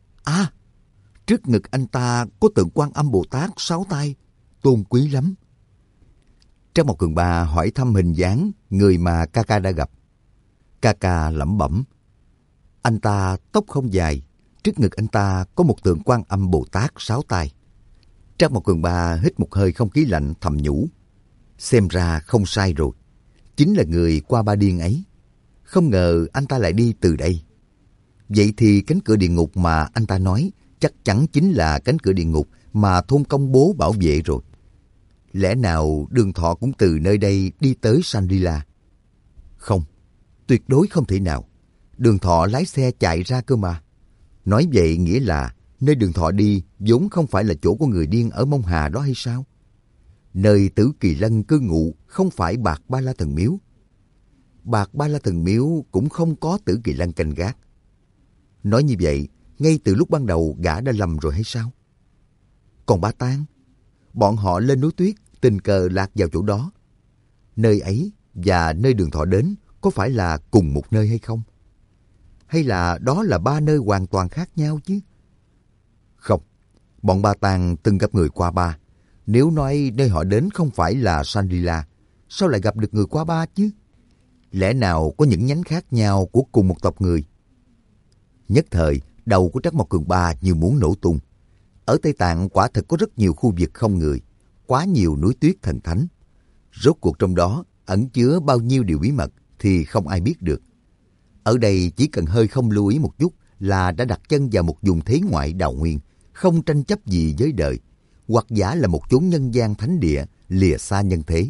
trước ngực anh ta có tượng Quan Âm Bồ Tát 6 tay, tôn quý lắm. Trắc Mộc Cường Ba hỏi thăm hình dáng người mà ca ca đã gặp. Ca ca lẩm bẩm, anh ta tóc không dài, trước ngực anh ta có một tượng Quan Âm Bồ Tát 6 tay. Trắc Mộc Cường Ba hít một hơi không khí lạnh thầm nhủ, xem ra không sai rồi, chính là người Qua Ba Điên ấy. Không ngờ anh ta lại đi từ đây. Vậy thì cánh cửa địa ngục mà anh ta nói chắc chắn chính là cánh cửa địa ngục mà thôn công bố bảo vệ rồi. Lẽ nào Đường Thọ cũng từ nơi đây đi tới Shangri-La? Không, tuyệt đối không thể nào. Đường Thọ lái xe chạy ra cơ mà. Nói vậy nghĩa là nơi Đường Thọ đi vốn không phải là chỗ của người điên ở Mông Hà đó hay sao? Nơi Tử Kỳ Lân cư ngụ không phải Bạc Ba La Thần Miếu. Bạc Ba La Thần Miếu cũng không có Tử Kỳ Lân canh gác. Nói như vậy, ngay từ lúc ban đầu gã đã lầm rồi hay sao? Còn Ba Tang, bọn họ lên núi tuyết tình cờ lạc vào chỗ đó. Nơi ấy và nơi Đường Thọ đến có phải là cùng một nơi hay không? Hay là đó là ba nơi hoàn toàn khác nhau chứ? Không, bọn Ba Tang từng gặp người Qua Ba. Nếu nói nơi họ đến không phải là Shangri-La, sao lại gặp được người Qua Ba chứ? Lẽ nào có những nhánh khác nhau của cùng một tộc người? Nhất thời, đầu của Trắc Mộc Cường Ba như muốn nổ tung. Ở Tây Tạng quả thật có rất nhiều khu vực không người, quá nhiều núi tuyết thần thánh. Rốt cuộc trong đó ẩn chứa bao nhiêu điều bí mật thì không ai biết được. Ở đây chỉ cần hơi không lưu ý một chút là đã đặt chân vào một vùng thế ngoại đào nguyên, không tranh chấp gì với đời, hoặc giả là một chốn nhân gian thánh địa lìa xa nhân thế.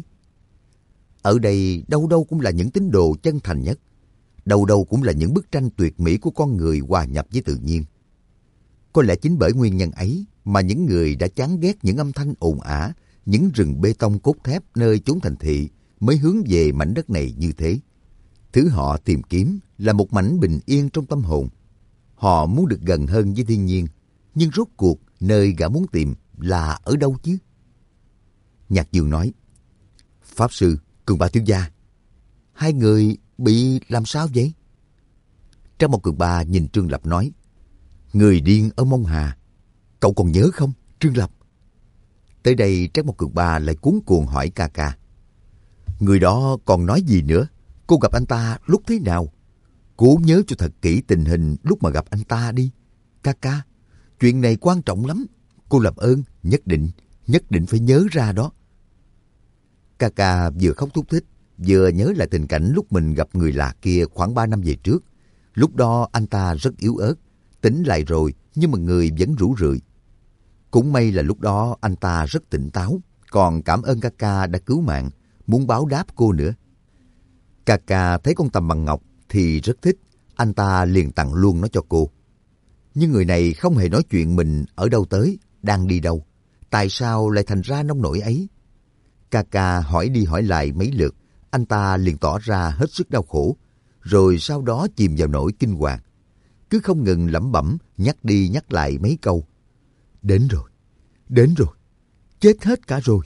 Ở đây đâu đâu cũng là những tín đồ chân thành nhất, đâu đâu cũng là những bức tranh tuyệt mỹ của con người hòa nhập với tự nhiên. Có lẽ chính bởi nguyên nhân ấy mà những người đã chán ghét những âm thanh ồn ào, những rừng bê tông cốt thép nơi chốn thành thị mới hướng về mảnh đất này như thế. Thứ họ tìm kiếm là một mảnh bình yên trong tâm hồn. Họ muốn được gần hơn với thiên nhiên, nhưng rốt cuộc nơi gã muốn tìm là ở đâu chứ? Nhạc Dương nói, Pháp Sư, Cường Ba thiếu gia, hai người bị làm sao vậy? Trắc Mộc Cường Ba nhìn Trương Lập nói, người điên ở Mông Hà, cậu còn nhớ không, Trương Lập? Tới đây Trắc Mộc Cường Ba lại cuống cuồng hỏi ca ca, người đó còn nói gì nữa? Cô gặp anh ta lúc thế nào? Cố nhớ cho thật kỹ tình hình lúc mà gặp anh ta đi. Ca ca, chuyện này quan trọng lắm. Cô làm ơn, nhất định phải nhớ ra đó. Ca ca vừa khóc thút thít, vừa nhớ lại tình cảnh lúc mình gặp người lạ kia khoảng 3 năm về trước. Lúc đó anh ta rất yếu ớt, tỉnh lại rồi nhưng mà người vẫn rũ rượi. Cũng may là lúc đó anh ta rất tỉnh táo, còn cảm ơn ca ca đã cứu mạng, muốn báo đáp cô nữa. Ca ca thấy con tầm bằng ngọc thì rất thích, anh ta liền tặng luôn nó cho cô. Nhưng người này không hề nói chuyện mình ở đâu tới, đang đi đâu, tại sao lại thành ra nông nổi ấy. Ca ca hỏi đi hỏi lại mấy lượt, anh ta liền tỏ ra hết sức đau khổ, rồi sau đó chìm vào nỗi kinh hoàng. Cứ không ngừng lẩm bẩm, nhắc đi nhắc lại mấy câu. Đến rồi, chết hết cả rồi.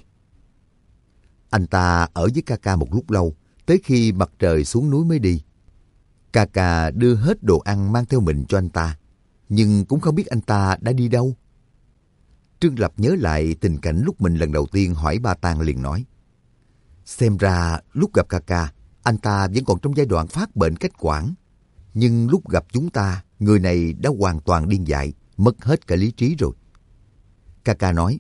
Anh ta ở với ca ca một lúc lâu, tới khi mặt trời xuống núi mới đi. Ca ca đưa hết đồ ăn mang theo mình cho anh ta, nhưng cũng không biết anh ta đã đi đâu. Trương Lập nhớ lại tình cảnh lúc mình lần đầu tiên hỏi Ba Tang liền nói, xem ra lúc gặp ca ca, anh ta vẫn còn trong giai đoạn phát bệnh kết quản. Nhưng lúc gặp chúng ta, người này đã hoàn toàn điên dại, mất hết cả lý trí rồi. Ca ca nói,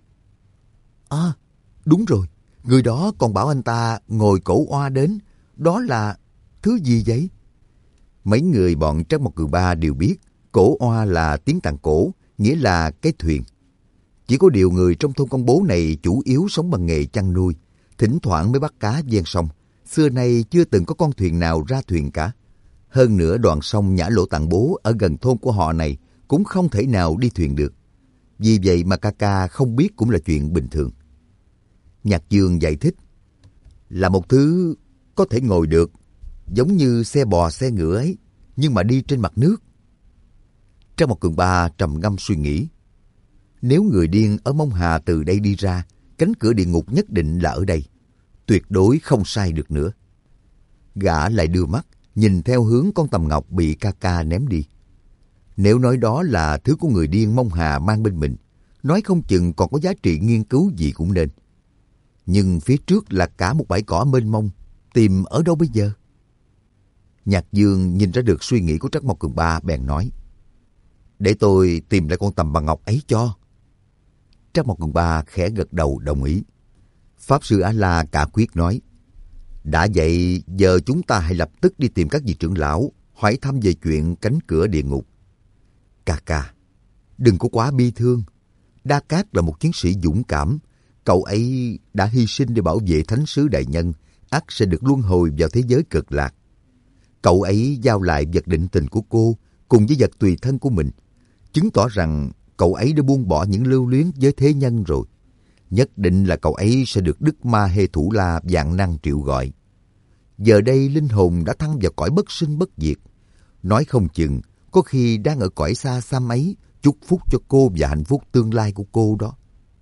đúng rồi, người đó còn bảo anh ta ngồi cổ oa đến, đó là thứ gì vậy? Mấy người bọn Trắc Mộc Cường Ba đều biết, cổ oa là tiếng Tạng cổ, nghĩa là cái thuyền. Chỉ có điều người trong thôn Công Bố này chủ yếu sống bằng nghề chăn nuôi, thỉnh thoảng mới bắt cá ven sông. Xưa nay chưa từng có con thuyền nào ra thuyền cả. Hơn nữa đoạn sông Nhã Lỗ Tạng Bố ở gần thôn của họ này cũng không thể nào đi thuyền được. Vì vậy mà ca ca không biết cũng là chuyện bình thường. Nhạc Dương giải thích, Là một thứ có thể ngồi được, giống như xe bò xe ngựa ấy, nhưng mà đi trên mặt nước. Trang một Cường Ba trầm ngâm suy nghĩ. Nếu người điên ở Mông Hà từ đây đi ra, cánh cửa địa ngục nhất định là ở đây. Tuyệt đối không sai được nữa. Gã lại đưa mắt, nhìn theo hướng con tầm ngọc bị ca ca ném đi. Nếu nói đó là thứ của người điên Mông Hà mang bên mình, nói không chừng còn có giá trị nghiên cứu gì cũng nên. Nhưng phía trước là cả một bãi cỏ mênh mông, tìm ở đâu bây giờ? Nhạc Dương nhìn ra được suy nghĩ của Trắc Mộc Cường Ba bèn nói, để tôi tìm lại con tầm bà ngọc ấy cho. Trắc Mộc Cường Ba khẽ gật đầu đồng ý. Pháp sư A-la cả quyết nói, đã vậy giờ chúng ta hãy lập tức đi tìm các vị trưởng lão, hỏi thăm về chuyện cánh cửa địa ngục. Ca ca, đừng có quá bi thương. Đa Cát là một chiến sĩ dũng cảm. Cậu ấy đã hy sinh để bảo vệ thánh sứ đại nhân, ắt sẽ được luân hồi vào thế giới cực lạc. Cậu ấy giao lại vật định tình của cô cùng với vật tùy thân của mình, chứng tỏ rằng cậu ấy đã buông bỏ những lưu luyến với thế nhân rồi. Nhất định là cậu ấy sẽ được Đức Ma Hê Thủ La vạn năng triệu gọi. Giờ đây linh hồn đã thăng vào cõi bất sinh bất diệt. Nói không chừng, có khi đang ở cõi xa xăm ấy, chúc phúc cho cô và hạnh phúc tương lai của cô đó.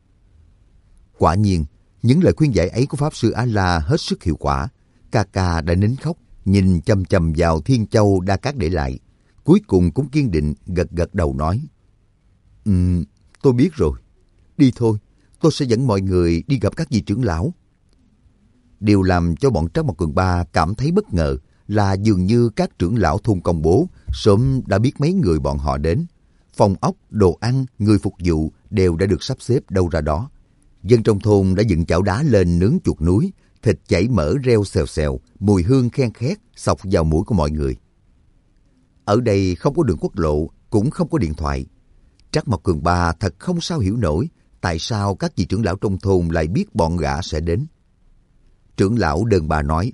Quả nhiên, những lời khuyên giải ấy của Pháp sư A-la hết sức hiệu quả. Ca ca đã nín khóc, nhìn chằm chằm vào Thiên Châu Đa Cát để lại. Cuối cùng cũng kiên định gật gật đầu nói, tôi biết rồi. Đi thôi, tôi sẽ dẫn mọi người đi gặp các vị trưởng lão. Điều làm cho bọn Trắc Mộc Cường Ba cảm thấy bất ngờ là dường như các trưởng lão thôn Công Bố sớm đã biết mấy người bọn họ đến. Phòng ốc, đồ ăn, người phục vụ đều đã được sắp xếp đâu ra đó. Dân trong thôn đã dựng chảo đá lên nướng chuột núi, thịt chảy mỡ reo xèo xèo, mùi hương khen khét xộc vào mũi của mọi người. Ở đây không có đường quốc lộ, cũng không có điện thoại. Trắc Mộc Cường Ba thật không sao hiểu nổi tại sao các vị trưởng lão trong thôn lại biết bọn gã sẽ đến. Trưởng lão Đơn Ba nói,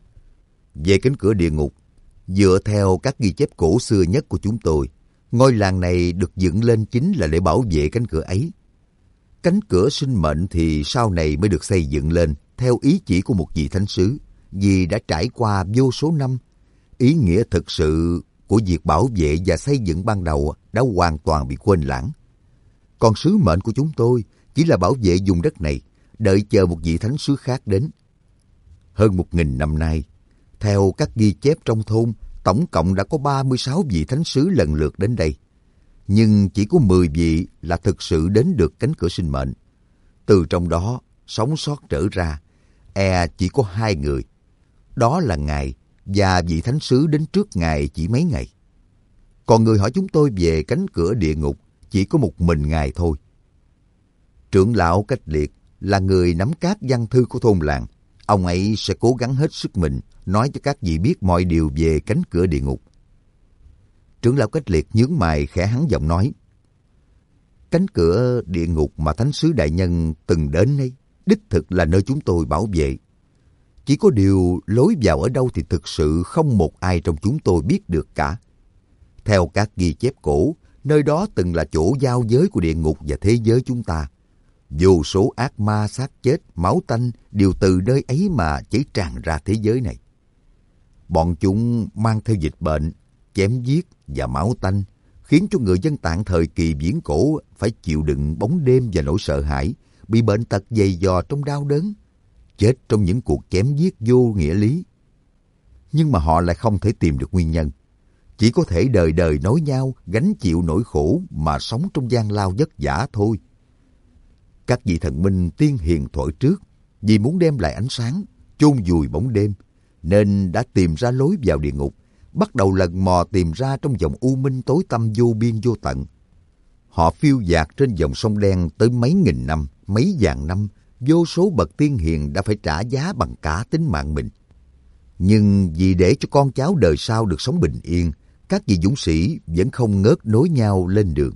về cánh cửa địa ngục, dựa theo các ghi chép cổ xưa nhất của chúng tôi, ngôi làng này được dựng lên chính là để bảo vệ cánh cửa ấy. Cánh cửa sinh mệnh thì sau này mới được xây dựng lên theo ý chỉ của một vị thánh sứ, vì đã trải qua vô số năm. Ý nghĩa thực sự của việc bảo vệ và xây dựng ban đầu đã hoàn toàn bị quên lãng. Còn sứ mệnh của chúng tôi chỉ là bảo vệ vùng đất này, đợi chờ một vị thánh sứ khác đến. Hơn 1000 năm nay, theo các ghi chép trong thôn, tổng cộng đã có 36 vị thánh sứ lần lượt đến đây. Nhưng chỉ có 10 vị là thực sự đến được cánh cửa sinh mệnh. Từ trong đó, sống sót trở ra, chỉ có 2 người. Đó là Ngài và vị thánh sứ đến trước Ngài chỉ mấy ngày. Còn người hỏi chúng tôi về cánh cửa địa ngục chỉ có một mình Ngài thôi. Trưởng lão Cách Liệt là người nắm các văn thư của thôn làng. Ông ấy sẽ cố gắng hết sức mình nói cho các vị biết mọi điều về cánh cửa địa ngục. Trưởng lão Cách Liệt nhướng mày khẽ hắn giọng nói, cánh cửa địa ngục mà thánh sứ đại nhân từng đến ấy, đích thực là nơi chúng tôi bảo vệ. Chỉ có điều lối vào ở đâu thì thực sự không một ai trong chúng tôi biết được cả. Theo các ghi chép cổ, nơi đó từng là chỗ giao giới của địa ngục và thế giới chúng ta. Vô số ác ma xác chết, máu tanh đều từ nơi ấy mà chảy tràn ra thế giới này. Bọn chúng mang theo dịch bệnh, chém giết và máu tanh, khiến cho người dân Tạng thời kỳ viễn cổ phải chịu đựng bóng đêm và nỗi sợ hãi, bị bệnh tật dày dò trong đau đớn, chết trong những cuộc chém giết vô nghĩa lý. Nhưng mà họ lại không thể tìm được nguyên nhân. Chỉ có thể đời đời nối nhau, gánh chịu nỗi khổ mà sống trong gian lao vất vả thôi. Các vị thần minh tiên hiền thuở trước, vì muốn đem lại ánh sáng, chôn vùi bóng đêm, nên đã tìm ra lối vào địa ngục, bắt đầu lần mò tìm ra trong dòng u minh tối tăm vô biên vô tận. Họ phiêu dạt trên dòng sông đen tới mấy nghìn năm, mấy vạn năm, vô số bậc tiên hiền đã phải trả giá bằng cả tính mạng mình. Nhưng vì để cho con cháu đời sau được sống bình yên, các vị dũng sĩ vẫn không ngớt nối nhau lên đường.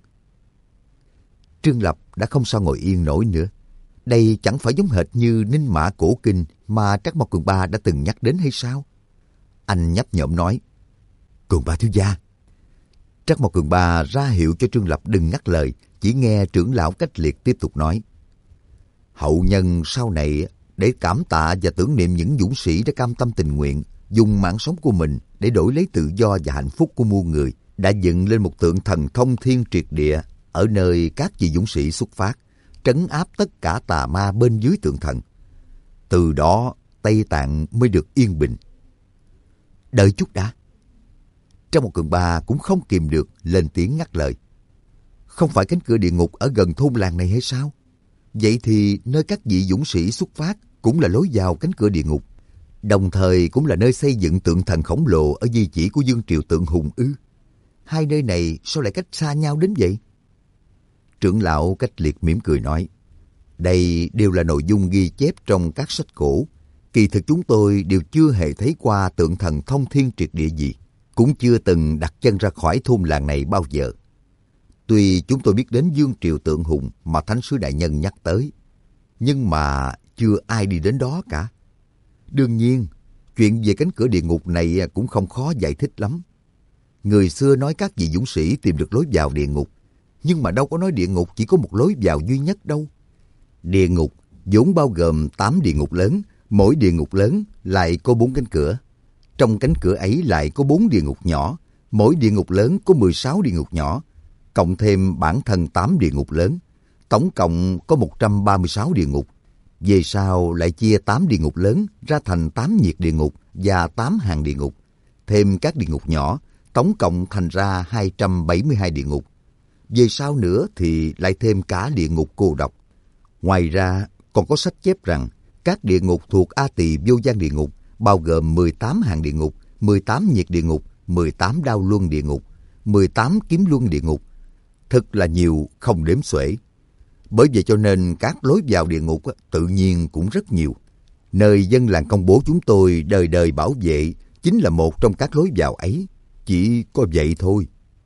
Trương Lập đã không sao ngồi yên nổi nữa. Đây chẳng phải giống hệt như Ninh Mã Cổ Kinh mà Trắc Mộc Cường Ba đã từng nhắc đến hay sao? Anh nhấp nhổm nói, Cường Ba thiếu gia. Trắc Mộc Cường Ba ra hiệu cho Trương Lập đừng ngắt lời, chỉ nghe trưởng lão Cách Liệt tiếp tục nói, hậu nhân sau này để cảm tạ và tưởng niệm những dũng sĩ đã cam tâm tình nguyện dùng mạng sống của mình để đổi lấy tự do và hạnh phúc của muôn người, đã dựng lên một tượng thần thông thiên triệt địa ở nơi các vị dũng sĩ xuất phát, trấn áp tất cả tà ma bên dưới tượng thần. Từ đó, Tây Tạng mới được yên bình. Đợi chút đã. Trong một Cường Ba cũng không kìm được lên tiếng ngắt lời. Không phải cánh cửa địa ngục ở gần thôn làng này hay sao? Vậy thì nơi các vị dũng sĩ xuất phát cũng là lối vào cánh cửa địa ngục, đồng thời cũng là nơi xây dựng tượng thần khổng lồ ở di chỉ của Dương Triều Tượng Hùng ư? Hai nơi này sao lại cách xa nhau đến vậy? Trưởng lão Cách Liệt mỉm cười nói, đây đều là nội dung ghi chép trong các sách cổ. Kỳ thực chúng tôi đều chưa hề thấy qua tượng thần thông thiên triệt địa gì, cũng chưa từng đặt chân ra khỏi thôn làng này bao giờ. Tuy chúng tôi biết đến Dương Triều Tượng Hùng mà Thánh sứ đại nhân nhắc tới, nhưng mà chưa ai đi đến đó cả. Đương nhiên, chuyện về cánh cửa địa ngục này cũng không khó giải thích lắm. Người xưa nói các vị dũng sĩ tìm được lối vào địa ngục, nhưng mà đâu có nói địa ngục chỉ có một lối vào duy nhất đâu. Địa ngục vốn bao gồm 8 địa ngục lớn, mỗi địa ngục lớn lại có 4 cánh cửa. Trong cánh cửa ấy lại có 4 địa ngục nhỏ, mỗi địa ngục lớn có 16 địa ngục nhỏ, cộng thêm bản thân 8 địa ngục lớn. Tổng cộng có 136 địa ngục. Về sau lại chia 8 địa ngục lớn ra thành 8 nhiệt địa ngục và 8 hàng địa ngục. Thêm các địa ngục nhỏ, tổng cộng thành ra 272 địa ngục. Về sau nữa thì lại thêm cả địa ngục cô độc. Ngoài ra còn có sách chép rằng các địa ngục thuộc A Tỳ Vô Gian địa ngục bao gồm 18 hàng địa ngục, 18 nhiệt địa ngục, 18 đao luân địa ngục, 18 kiếm luân địa ngục. Thật là nhiều không đếm xuể. Bởi vậy cho nên các lối vào địa ngục tự nhiên cũng rất nhiều. Nơi dân làng Công Bố chúng tôi đời đời bảo vệ chính là một trong các lối vào ấy. Chỉ có vậy thôi.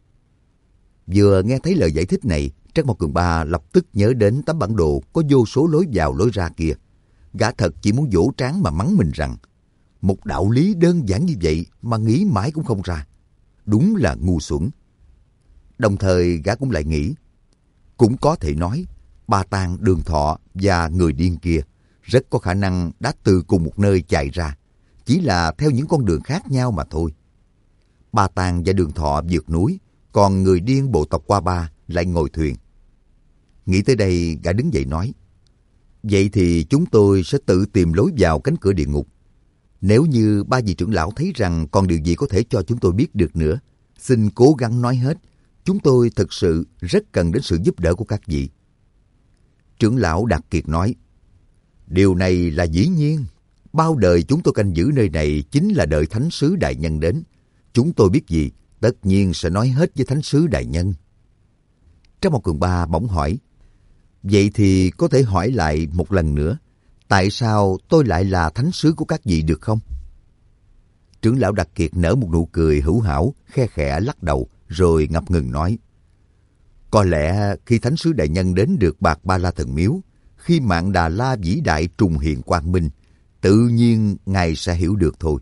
Vừa nghe thấy lời giải thích này, Trắc Mộc Cường Ba lập tức nhớ đến tấm bản đồ có vô số lối vào lối ra kia. Gã thật chỉ muốn vỗ trán mà mắng mình rằng một đạo lý đơn giản như vậy mà nghĩ mãi cũng không ra. Đúng là ngu xuẩn. Đồng thời gã cũng lại nghĩ, cũng có thể nói Ba Tàng, Đường Thọ và người điên kia rất có khả năng đã từ cùng một nơi chạy ra, chỉ là theo những con đường khác nhau mà thôi. Ba Tàng và Đường Thọ vượt núi, còn người điên bộ tộc Qua Ba lại ngồi thuyền. Nghĩ tới đây, gã đứng dậy nói, vậy thì chúng tôi sẽ tự tìm lối vào cánh cửa địa ngục. Nếu như ba vị trưởng lão thấy rằng còn điều gì có thể cho chúng tôi biết được nữa, xin cố gắng nói hết. Chúng tôi thực sự rất cần đến sự giúp đỡ của các vị. Trưởng lão Đạt Kiệt nói, điều này là dĩ nhiên. Bao đời chúng tôi canh giữ nơi này chính là đợi Thánh sứ đại nhân đến. Chúng tôi biết gì, tất nhiên sẽ nói hết với Thánh sứ đại nhân. Trắc Mộc Cường Ba bỗng hỏi, vậy thì có thể hỏi lại một lần nữa, tại sao tôi lại là thánh sứ của các vị được không? Trưởng lão Đạt Kiệt nở một nụ cười hữu hảo, khe khẽ lắc đầu, rồi ngập ngừng nói, có lẽ khi Thánh sứ đại nhân đến được Bạc Ba La Thần Miếu, khi Mạn Đà La vĩ đại trùng hiện quang minh, tự nhiên ngài sẽ hiểu được thôi.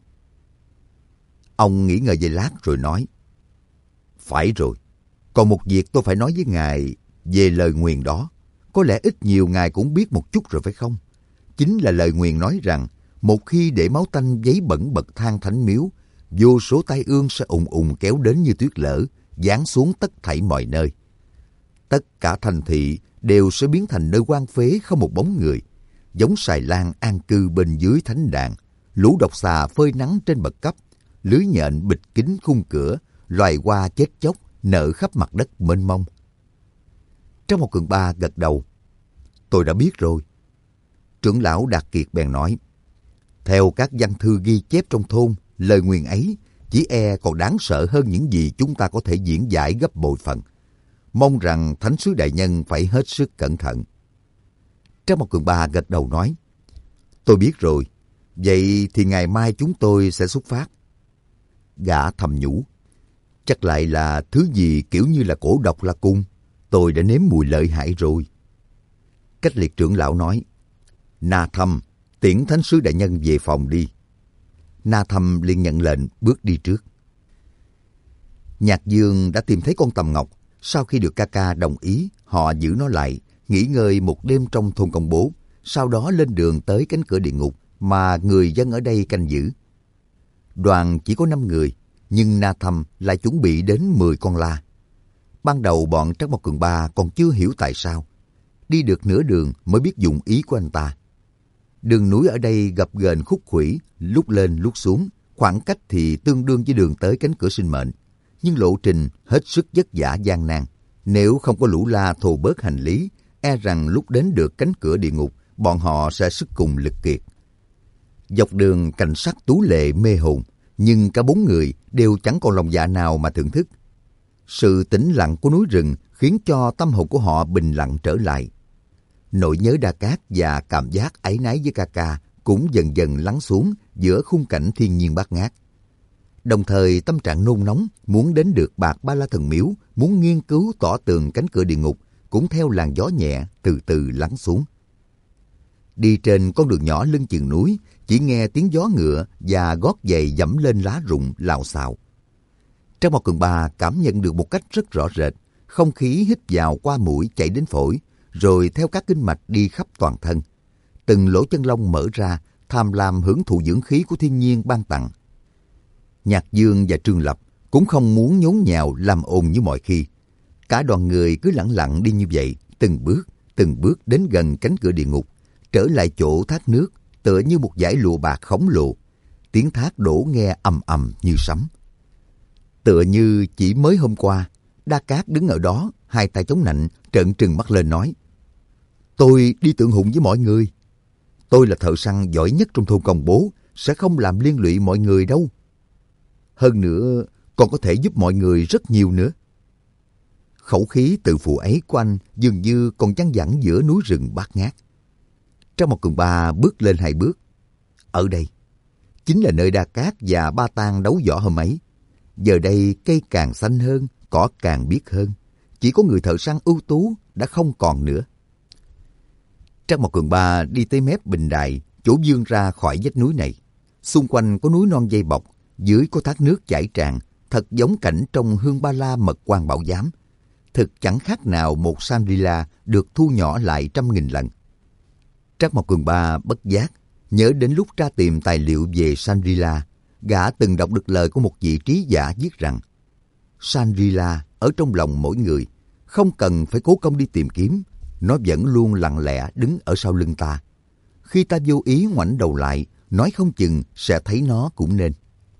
Ông nghĩ ngợi giây lát rồi nói, phải rồi, còn một việc tôi phải nói với ngài về lời nguyền đó. Có lẽ ít nhiều ngài cũng biết một chút rồi phải không? Chính là lời nguyền nói rằng, một khi để máu tanh giấy bẩn bậc thang thánh miếu, vô số tai ương sẽ ùng ùng kéo đến như tuyết lở, giáng xuống tất thảy mọi nơi. Tất cả thành thị đều sẽ biến thành nơi hoang phế không một bóng người, giống xài lang an cư bên dưới thánh đàn, lũ độc xà phơi nắng trên bậc cấp, lưới nhện bịt kín khung cửa, loài hoa chết chóc nở khắp mặt đất mênh mông. Trắc Mộc Cường Ba gật đầu. Tôi đã biết rồi. Trưởng lão Đạt Kiệt bèn nói, theo các văn thư ghi chép trong thôn, lời nguyền ấy chỉ e còn đáng sợ hơn những gì chúng ta có thể diễn giải gấp bội phần. Mong rằng Thánh sứ đại nhân phải hết sức cẩn thận. Trắc Mộc Cường Ba gật đầu nói, tôi biết rồi. Vậy thì ngày mai chúng tôi sẽ xuất phát. Gã thầm nhủ, chắc lại là thứ gì kiểu như là cổ độc la cung. Tôi đã nếm mùi lợi hại rồi. Cách Liệt trưởng lão nói, Na Thâm, tiễn Thánh sứ đại nhân về phòng đi. Na Thâm liền nhận lệnh bước đi trước. Nhạc Dương đã tìm thấy con tầm ngọc. Sau khi được ca ca đồng ý, họ giữ nó lại, nghỉ ngơi một đêm trong thôn Công Bố. sau đó lên đường tới cánh cửa địa ngục mà người dân ở đây canh giữ. Đoàn chỉ có 5 người, nhưng Na Thâm lại chuẩn bị đến 10 con la. Ban đầu bọn Trắc Mộc Cường Ba còn chưa hiểu tại sao. Đi được nửa đường mới biết dụng ý của anh ta. Đường núi ở đây gập ghềnh khúc khuỷu, lúc lên lúc xuống, khoảng cách thì tương đương với đường tới cánh cửa sinh mệnh. Nhưng lộ trình hết sức vất vả gian nan. Nếu không có lũ la thồ bớt hành lý, e rằng lúc đến được cánh cửa địa ngục, bọn họ sẽ sức cùng lực kiệt. Dọc đường cảnh sắc tú lệ mê hồn, nhưng cả 4 người đều chẳng còn lòng dạ nào mà thưởng thức. Sự tĩnh lặng của núi rừng khiến cho tâm hồn của họ bình lặng trở lại. Nỗi nhớ Đa Cát và cảm giác áy náy với ca ca cũng dần dần lắng xuống giữa khung cảnh thiên nhiên bát ngát. Đồng thời tâm trạng nôn nóng muốn đến được Bạc Ba La Thần Miếu, muốn nghiên cứu tỏ tường cánh cửa địa ngục cũng theo làn gió nhẹ từ từ lắng xuống. Đi trên con đường nhỏ lưng chừng núi, chỉ nghe tiếng gió ngựa và gót giày dẫm lên lá rụng lạo xạo. Trắc Mộc Cường Ba cảm nhận được một cách rất rõ rệt, không khí hít vào qua mũi chảy đến phổi, rồi theo các kinh mạch đi khắp toàn thân. Từng lỗ chân lông mở ra, tham lam hưởng thụ dưỡng khí của thiên nhiên ban tặng. Nhạc Dương và Trương Lập cũng không muốn nhốn nhào làm ồn như mọi khi. Cả đoàn người cứ lẳng lặng đi như vậy, từng bước đến gần cánh cửa địa ngục, trở lại chỗ thác nước, tựa như một dải lụa bạc khổng lồ. Tiếng thác đổ nghe ầm ầm như sấm. Tựa như chỉ mới hôm qua, Đa Cát đứng ở đó, hai tay chống nạnh, trợn trừng mắt lên nói: "Tôi đi tượng hùng với mọi người. Tôi là thợ săn giỏi nhất trong thôn Công Bố, sẽ không làm liên lụy mọi người đâu. Hơn nữa, còn có thể giúp mọi người rất nhiều nữa." Khẩu khí tự phụ ấy của anh dường như còn văng vẳng giữa núi rừng bát ngát. Trắc Mộc Cường Ba bước lên 2 bước. Ở đây chính là nơi Đa Cát và Ba Tang đấu võ hôm ấy. Giờ đây cây càng xanh hơn, cỏ càng biếc hơn. Chỉ có người thợ săn ưu tú đã không còn nữa. Trắc Mộc Cường Ba đi tới mép bình đài, chỗ vươn ra khỏi vách núi này. Xung quanh có núi non dây bọc, dưới có thác nước chảy tràn, thật giống cảnh trong Hương Ba La Mật Quan Bảo Giám. Thực chẳng khác nào một Shangri-La được thu nhỏ lại 100.000 lần. Trắc Mộc Cường Ba bất giác nhớ đến lúc tra tìm tài liệu về Shangri-La, gã từng đọc được lời của một vị trí giả viết rằng: Shangri-La ở trong lòng mỗi người, không cần phải cố công đi tìm kiếm, nó vẫn luôn lặng lẽ đứng ở sau lưng ta. Khi ta vô ý ngoảnh đầu lại, nói không chừng sẽ thấy nó cũng nên.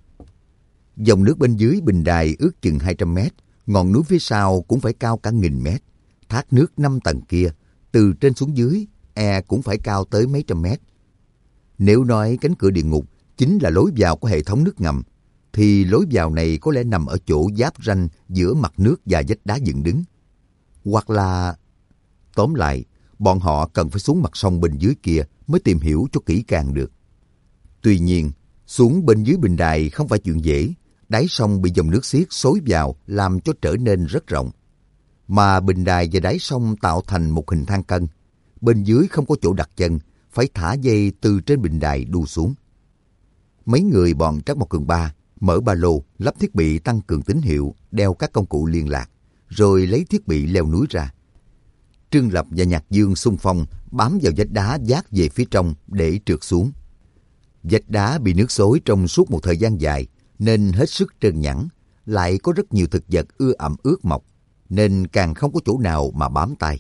Dòng nước bên dưới bình đài ước chừng 200 mét, ngọn núi phía sau cũng phải cao cả 1000 mét. Thác nước 5 tầng kia, từ trên xuống dưới, cũng phải cao tới mấy trăm mét. Nếu nói cánh cửa địa ngục chính là lối vào của hệ thống nước ngầm, thì lối vào này có lẽ nằm ở chỗ giáp ranh giữa mặt nước và vách đá dựng đứng. Hoặc là... Tóm lại, bọn họ cần phải xuống mặt sông bên dưới kia mới tìm hiểu cho kỹ càng được. Tuy nhiên, xuống bên dưới bình đài không phải chuyện dễ. Đáy sông bị dòng nước xiết xối vào làm cho trở nên rất rộng. Mà bình đài và đáy sông tạo thành một hình thang cân. Bên dưới không có chỗ đặt chân, phải thả dây từ trên bình đài đu xuống. Mấy người bọn Trắc Mộc Cường Ba mở ba lô, lắp thiết bị tăng cường tín hiệu, đeo các công cụ liên lạc, rồi lấy thiết bị leo núi ra. Trương Lập và Nhạc Dương xung phong bám vào vách đá dát về phía trong để trượt xuống. Vách đá bị nước xối trong suốt một thời gian dài nên hết sức trơn nhẵn, lại có rất nhiều thực vật ưa ẩm ướt mọc, nên càng không có chỗ nào mà bám tay.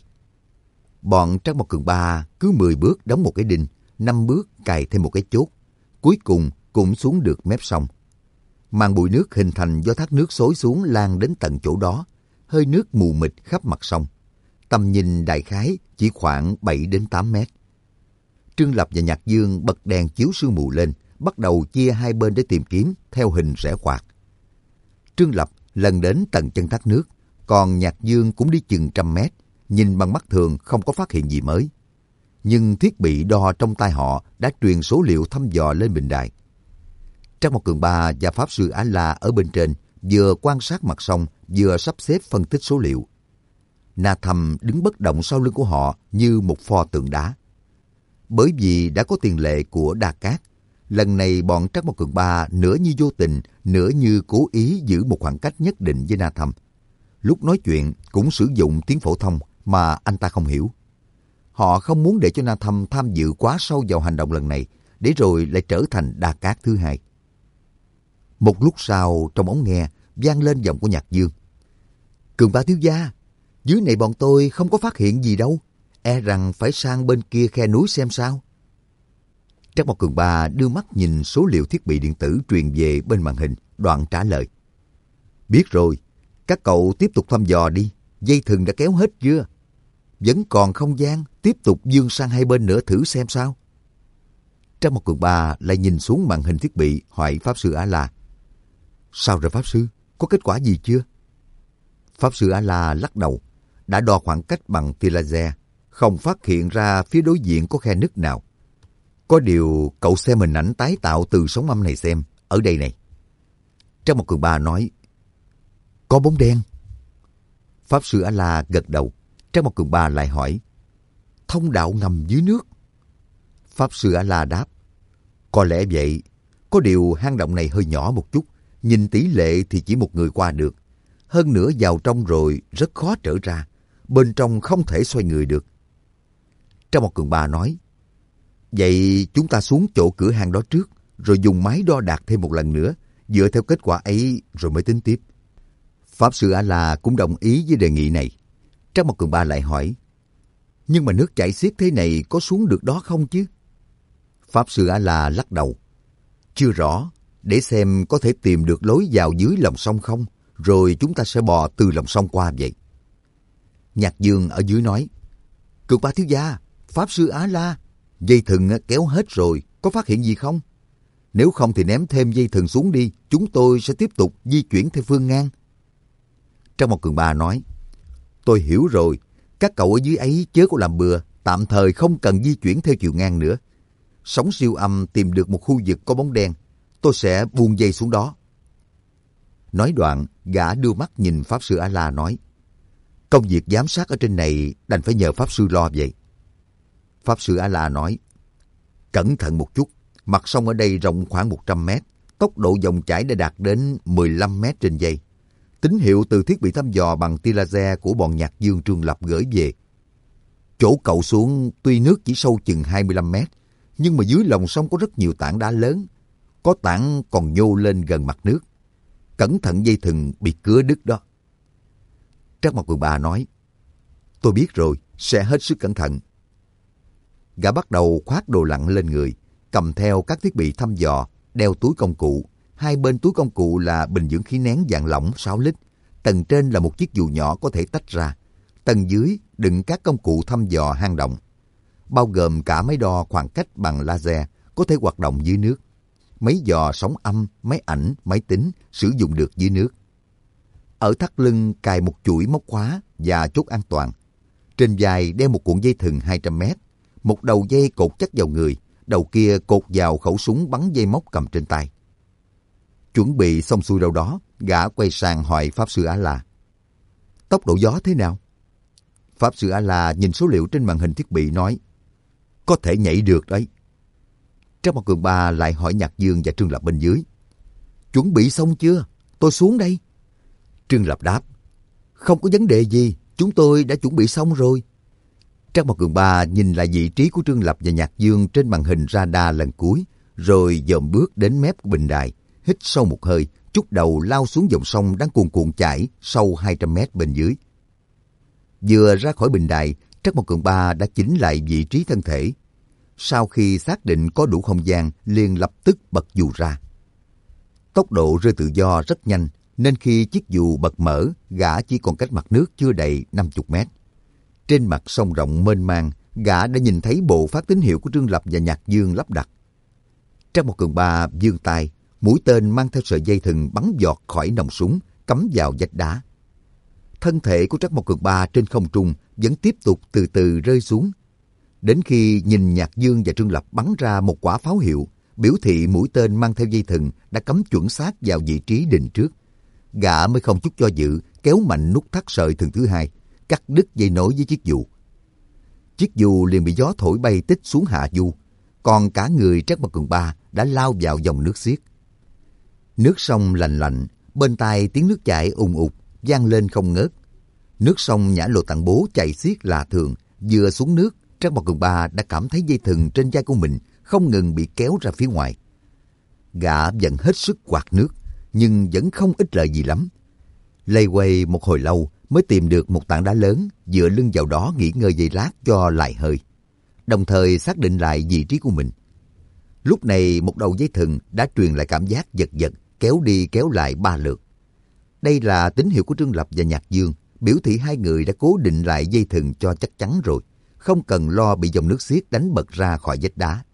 Bọn Trắc Mộc Cường Ba cứ 10 bước đóng một cái đinh, 5 bước cài thêm một cái chốt, cuối cùng cũng xuống được mép sông. Màn bụi nước hình thành do thác nước xối xuống lan đến tận chỗ đó, hơi nước mù mịt khắp mặt sông. Tầm nhìn đại khái chỉ khoảng 7 đến 8 mét. Trương Lập và Nhạc Dương bật đèn chiếu sương mù lên, bắt đầu chia hai bên để tìm kiếm theo hình rẽ quạt. Trương Lập lần đến tận chân thác nước, còn Nhạc Dương cũng đi chừng 100 mét, nhìn bằng mắt thường không có phát hiện gì mới. Nhưng thiết bị đo trong tay họ đã truyền số liệu thăm dò lên bình đài. Trắc Mộc Cường Ba và Pháp Sư Á La ở bên trên vừa quan sát mặt sông, vừa sắp xếp phân tích số liệu. Na Thâm đứng bất động sau lưng của họ như một pho tượng đá. Bởi vì đã có tiền lệ của Đa Cát, lần này bọn Trắc Mộc Cường Ba nửa như vô tình, nửa như cố ý giữ một khoảng cách nhất định với Na Thâm. Lúc nói chuyện cũng sử dụng tiếng phổ thông mà anh ta không hiểu. Họ không muốn để cho Na Thâm tham dự quá sâu vào hành động lần này, để rồi lại trở thành Đa Cát thứ hai. Một lúc sau, trong ống nghe vang lên giọng của Nhạc Dương. Cường Ba thiếu gia, dưới này bọn tôi không có phát hiện gì đâu, e rằng phải sang bên kia khe núi xem sao. Trác Mộc Cường Ba đưa mắt nhìn số liệu thiết bị điện tử truyền về bên màn hình, đoạn trả lời. Biết rồi, các cậu tiếp tục thăm dò đi, dây thừng đã kéo hết chưa? Vẫn còn không gian, tiếp tục vươn sang hai bên nữa thử xem sao. Trác Mộc Cường Ba lại nhìn xuống màn hình thiết bị, hỏi Pháp Sư A-la. Sao rồi Pháp Sư, có kết quả gì chưa? Pháp Sư A-la lắc đầu, đã đo khoảng cách bằng tia laser, không phát hiện ra phía đối diện có khe nứt nào. Có điều cậu xem hình ảnh tái tạo từ sóng âm này xem, ở đây này. Trác Mộc Cường Ba nói, có bóng đen. Pháp Sư A-la gật đầu. Trác Mộc Cường Ba lại hỏi, thông đạo ngầm dưới nước? Pháp Sư A-la đáp, có lẽ vậy, có điều hang động này hơi nhỏ một chút, nhìn tỷ lệ thì chỉ một người qua được. Hơn nữa vào trong rồi rất khó trở ra, bên trong không thể xoay người được. Trác Mộc Cường Ba nói, vậy chúng ta xuống chỗ cửa hang đó trước, rồi dùng máy đo đạc thêm một lần nữa, dựa theo kết quả ấy rồi mới tính tiếp. Pháp Sư A-la cũng đồng ý với đề nghị này. Trác Mộc Cường Ba lại hỏi, nhưng mà nước chảy xiết thế này có xuống được đó không chứ? Pháp Sư A-la lắc đầu, chưa rõ, để xem có thể tìm được lối vào dưới lòng sông không, rồi chúng ta sẽ bò từ lòng sông qua vậy. Nhạc Dương ở dưới nói, Cường Ba thiếu gia, Pháp Sư A-la, dây thừng kéo hết rồi, có phát hiện gì không? Nếu không thì ném thêm dây thừng xuống đi, chúng tôi sẽ tiếp tục di chuyển theo phương ngang. Trác Mộc Cường Ba nói, tôi hiểu rồi, các cậu ở dưới ấy chớ có làm bừa, tạm thời không cần di chuyển theo chiều ngang nữa. Sóng siêu âm tìm được một khu vực có bóng đen, tôi sẽ buông dây xuống đó. Nói đoạn, gã đưa mắt nhìn Pháp Sư A-la nói, công việc giám sát ở trên này đành phải nhờ Pháp Sư lo vậy. Pháp Sư A-la nói, cẩn thận một chút, mặt sông ở đây rộng khoảng 100 mét, tốc độ dòng chảy đã đạt đến 15 mét trên giây. Tín hiệu từ thiết bị thăm dò bằng tia laser của bọn Nhạc Dương Trương Lập gửi về. Chỗ cậu xuống tuy nước chỉ sâu chừng 25 mét, nhưng mà dưới lòng sông có rất nhiều tảng đá lớn, có tảng còn nhô lên gần mặt nước. Cẩn thận dây thừng bị cứa đứt đó. Trác Mộc Cường Ba nói, tôi biết rồi, sẽ hết sức cẩn thận. Gã bắt đầu khoác đồ lặn lên người, cầm theo các thiết bị thăm dò, đeo túi công cụ. Hai bên túi công cụ là bình dưỡng khí nén dạng lỏng 6 lít. Tầng trên là một chiếc dù nhỏ có thể tách ra. Tầng dưới đựng các công cụ thăm dò hang động, bao gồm cả máy đo khoảng cách bằng laser có thể hoạt động dưới nước, máy dò sóng âm, máy ảnh, máy tính sử dụng được dưới nước. Ở thắt lưng cài một chuỗi móc khóa và chốt an toàn. Trên vai đeo một cuộn dây thừng 200 mét, một đầu dây cột chắc vào người, đầu kia cột vào khẩu súng bắn dây móc cầm trên tay. Chuẩn bị xong xuôi đâu đó, gã quay sang hỏi Pháp Sư A-la, tốc độ gió thế nào? Pháp Sư A-la nhìn số liệu trên màn hình thiết bị nói, có thể nhảy được đấy. Trác Mộc Cường Ba lại hỏi Nhạc Dương và Trương Lập bên dưới, chuẩn bị xong chưa? Tôi xuống đây. Trương Lập đáp, không có vấn đề gì, chúng tôi đã chuẩn bị xong rồi. Trác Mộc Cường Ba nhìn lại vị trí của Trương Lập và Nhạc Dương trên màn hình radar lần cuối, rồi dòm bước đến mép của bình đài, hít sâu một hơi, trút đầu lao xuống dòng sông đang cuồn cuộn chảy sâu 200 mét bên dưới. Vừa ra khỏi bình đài, Trác Mộc Cường Ba đã chỉnh lại vị trí thân thể. Sau khi xác định có đủ không gian, liền lập tức bật dù ra. Tốc độ rơi tự do rất nhanh, nên khi chiếc dù bật mở, gã chỉ còn cách mặt nước chưa đầy 50 mét. Trên mặt sông rộng mênh mang, gã đã nhìn thấy bộ phát tín hiệu của Trương Lập và Nhạc Dương lắp đặt. Trác Mộc Cường Ba vươn tay, mũi tên mang theo sợi dây thừng bắn giọt khỏi nòng súng, cắm vào vách đá. Thân thể của Trác Mộc Cường Ba trên không trung vẫn tiếp tục từ từ rơi xuống. Đến khi nhìn Nhạc Dương và Trương Lập bắn ra một quả pháo hiệu, biểu thị mũi tên mang theo dây thừng đã cắm chuẩn xác vào vị trí định trước, gã mới không chút do dự kéo mạnh nút thắt sợi thừng thứ hai, cắt đứt dây nối với chiếc dù. Chiếc dù liền bị gió thổi bay tít xuống hạ du, còn cả người Trác Mộc Cường Ba đã lao vào dòng nước xiết. Nước sông lành lạnh, bên tai tiếng nước chảy ùng ục vang lên không ngớt. Nước sông Nhã Lô Tạng Bố chảy xiết lạ thường, vừa xuống nước, Trác Mộc Cường Ba đã cảm thấy dây thừng trên vai của mình không ngừng bị kéo ra phía ngoài. Gã vẫn hết sức quạt nước, nhưng vẫn không ích lợi gì lắm. Lây quay một hồi lâu mới tìm được một tảng đá lớn, dựa lưng vào đó nghỉ ngơi giây lát cho lại hơi, đồng thời xác định lại vị trí của mình. Lúc này một đầu dây thừng đã truyền lại cảm giác giật giật, kéo đi kéo lại 3 lượt. Đây là tín hiệu của Trương Lập và Nhạc Dương, biểu thị hai người đã cố định lại dây thừng cho chắc chắn rồi, không cần lo bị dòng nước xiết đánh bật ra khỏi vách đá.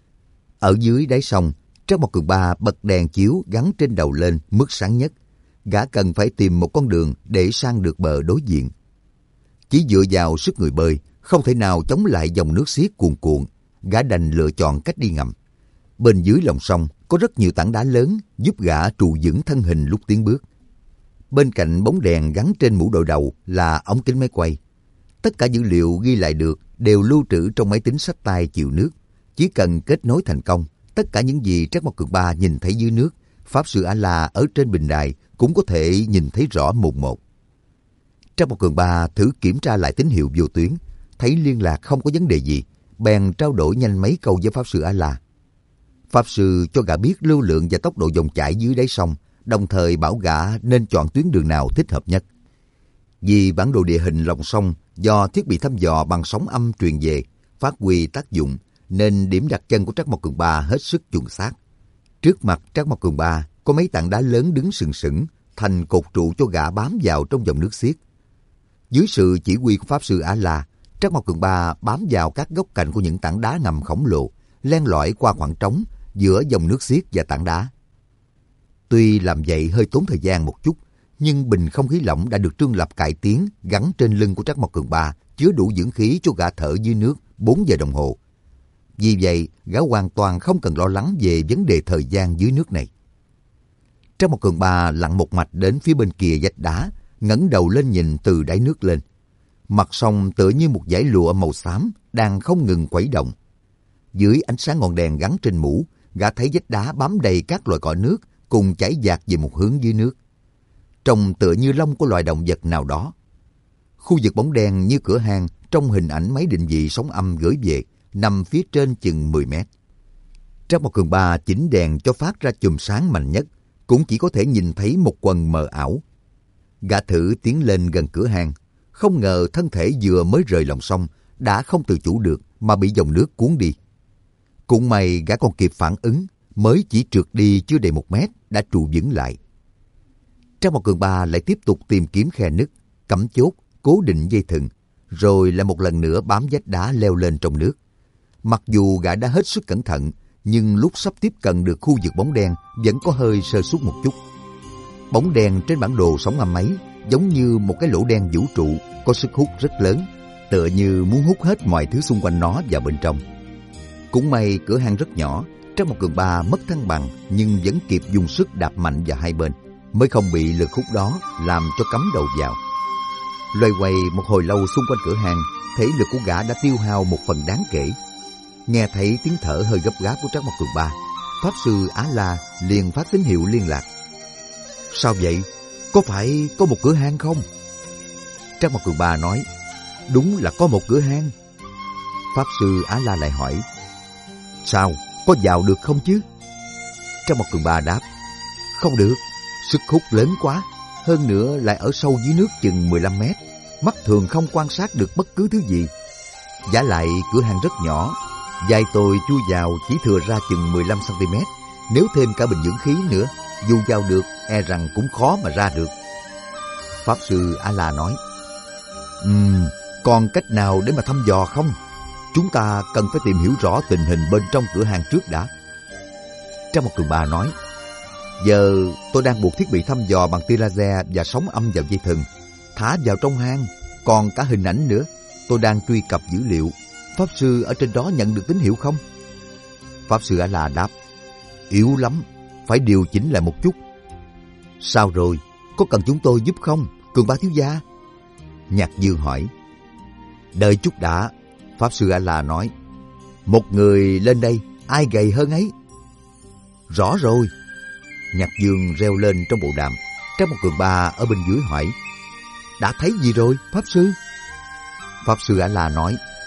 Ở dưới đáy sông, Trác Mộc Cường Ba bật đèn chiếu gắn trên đầu lên mức sáng nhất. Gã cần phải tìm một con đường để sang được bờ đối diện. Chỉ dựa vào sức người bơi, không thể nào chống lại dòng nước xiết cuồn cuộn. Gã đành lựa chọn cách đi ngầm. Bên dưới lòng sông có rất nhiều tảng đá lớn giúp gã trụ vững thân hình lúc tiến bước. Bên cạnh bóng đèn gắn trên mũ đội đầu là ống kính máy quay. Tất cả dữ liệu ghi lại được đều lưu trữ trong máy tính xách tay chịu nước. Chỉ cần kết nối thành công, tất cả những gì Trác Mộc Cường Ba nhìn thấy dưới nước, Pháp Sư A-La ở trên bình đài cũng có thể nhìn thấy rõ mồn một. Trác Mộc Cường Ba thử kiểm tra lại tín hiệu vô tuyến, thấy liên lạc không có vấn đề gì, bèn trao đổi nhanh mấy câu với Pháp Sư A-La. Pháp Sư cho gã biết lưu lượng và tốc độ dòng chảy dưới đáy sông, đồng thời bảo gã nên chọn tuyến đường nào thích hợp nhất. Vì bản đồ địa hình lòng sông do thiết bị thăm dò bằng sóng âm truyền về phát huy tác dụng, nên điểm đặt chân của Trác Mộc Cường Ba hết sức chuẩn xác. Trước mặt Trác Mộc Cường Ba có mấy tảng đá lớn đứng sừng sững, thành cột trụ cho gã bám vào trong dòng nước xiết. Dưới sự chỉ huy của Pháp Sư A-La, Trác Mộc Cường Ba bám vào các góc cạnh của những tảng đá ngầm khổng lồ, len lỏi qua khoảng trống giữa dòng nước xiết và tảng đá. Tuy làm vậy hơi tốn thời gian một chút, nhưng bình không khí lỏng đã được Trương Lập cải tiến gắn trên lưng của Trác Mộc Cường Ba, chứa đủ dưỡng khí cho gã thở dưới nước 4 giờ đồng hồ. Vì vậy, gã hoàn toàn không cần lo lắng về vấn đề thời gian dưới nước này. Trác Mộc Cường Ba lặn một mạch đến phía bên kia vách đá, ngẩng đầu lên nhìn từ đáy nước lên. Mặt sông tựa như một dải lụa màu xám đang không ngừng quẩy động. Dưới ánh sáng ngọn đèn gắn trên mũ, gã thấy vách đá bám đầy các loại cỏ nước cùng chảy dạt về một hướng dưới nước. Trông tựa như lông của loài động vật nào đó. Khu vực bóng đen như cửa hang trong hình ảnh máy định vị sóng âm gửi về, nằm phía trên chừng 10 mét. Trác Mộc Cường Ba chỉnh đèn cho phát ra chùm sáng mạnh nhất, cũng chỉ có thể nhìn thấy một quần mờ ảo. Gã thử tiến lên gần cửa hang, không ngờ thân thể vừa mới rời lòng sông đã không tự chủ được mà bị dòng nước cuốn đi. Cũng may gã còn kịp phản ứng, mới chỉ trượt đi chưa đầy 1 mét đã trụ vững lại. Trác Mộc Cường Ba lại tiếp tục tìm kiếm khe nứt, cắm chốt, cố định dây thừng, rồi lại một lần nữa bám vách đá leo lên trong nước. Mặc dù gã đã hết sức cẩn thận, nhưng lúc sắp tiếp cận được khu vực bóng đen vẫn có hơi sơ suất một chút. Bóng đen trên bản đồ sóng âm ấy giống như một cái lỗ đen vũ trụ có sức hút rất lớn, tựa như muốn hút hết mọi thứ xung quanh nó vào bên trong. Cũng may cửa hang rất nhỏ, Trác Mộc Cường Ba mất thăng bằng nhưng vẫn kịp dùng sức đạp mạnh vào hai bên, mới không bị lực hút đó làm cho cắm đầu vào. Loay hoay một hồi lâu xung quanh cửa hang, thể lực của gã đã tiêu hao một phần đáng kể. Nghe thấy tiếng thở hơi gấp gáp của Trác Mộc Cường Ba, Pháp Sư A-La liền phát tín hiệu liên lạc. Sao vậy? Có phải có một cửa hang không? Trác Mộc Cường Ba nói, đúng là có một cửa hang. Pháp Sư A-La lại hỏi, sao? Có vào được không chứ? Trác Mộc Cường Ba đáp, không được, sức hút lớn quá, hơn nữa lại ở sâu dưới nước chừng 15 mét, mắt thường không quan sát được bất cứ thứ gì. Vả lại cửa hang rất nhỏ, vai tôi chui vào chỉ thừa ra chừng 15 cm, nếu thêm cả bình dưỡng khí nữa, dù vào được e rằng cũng khó mà ra được. Pháp Sư A-La nói, còn cách nào để mà thăm dò không? Chúng ta cần phải tìm hiểu rõ tình hình bên trong cửa hang trước đã. Trác Mộc Cường Ba nói, giờ tôi đang buộc thiết bị thăm dò bằng tia laser và sóng âm vào dây thừng, thả vào trong hang, còn cả hình ảnh nữa. Tôi đang truy cập dữ liệu. Pháp Sư ở trên đó nhận được tín hiệu không? Pháp Sư A-La đáp, yếu lắm, phải điều chỉnh lại một chút. Sao rồi? Có cần chúng tôi giúp không, Cường Ba thiếu gia? Nhạc Dương hỏi. Đợi chút đã. Pháp Sư A-La nói, một người lên đây, ai gầy hơn ấy? Rõ rồi. Nhạc Dương reo lên trong bộ đàm. Trác Mộc Cường Ba ở bên dưới hỏi, đã thấy gì rồi, Pháp Sư? Pháp Sư A-La nói,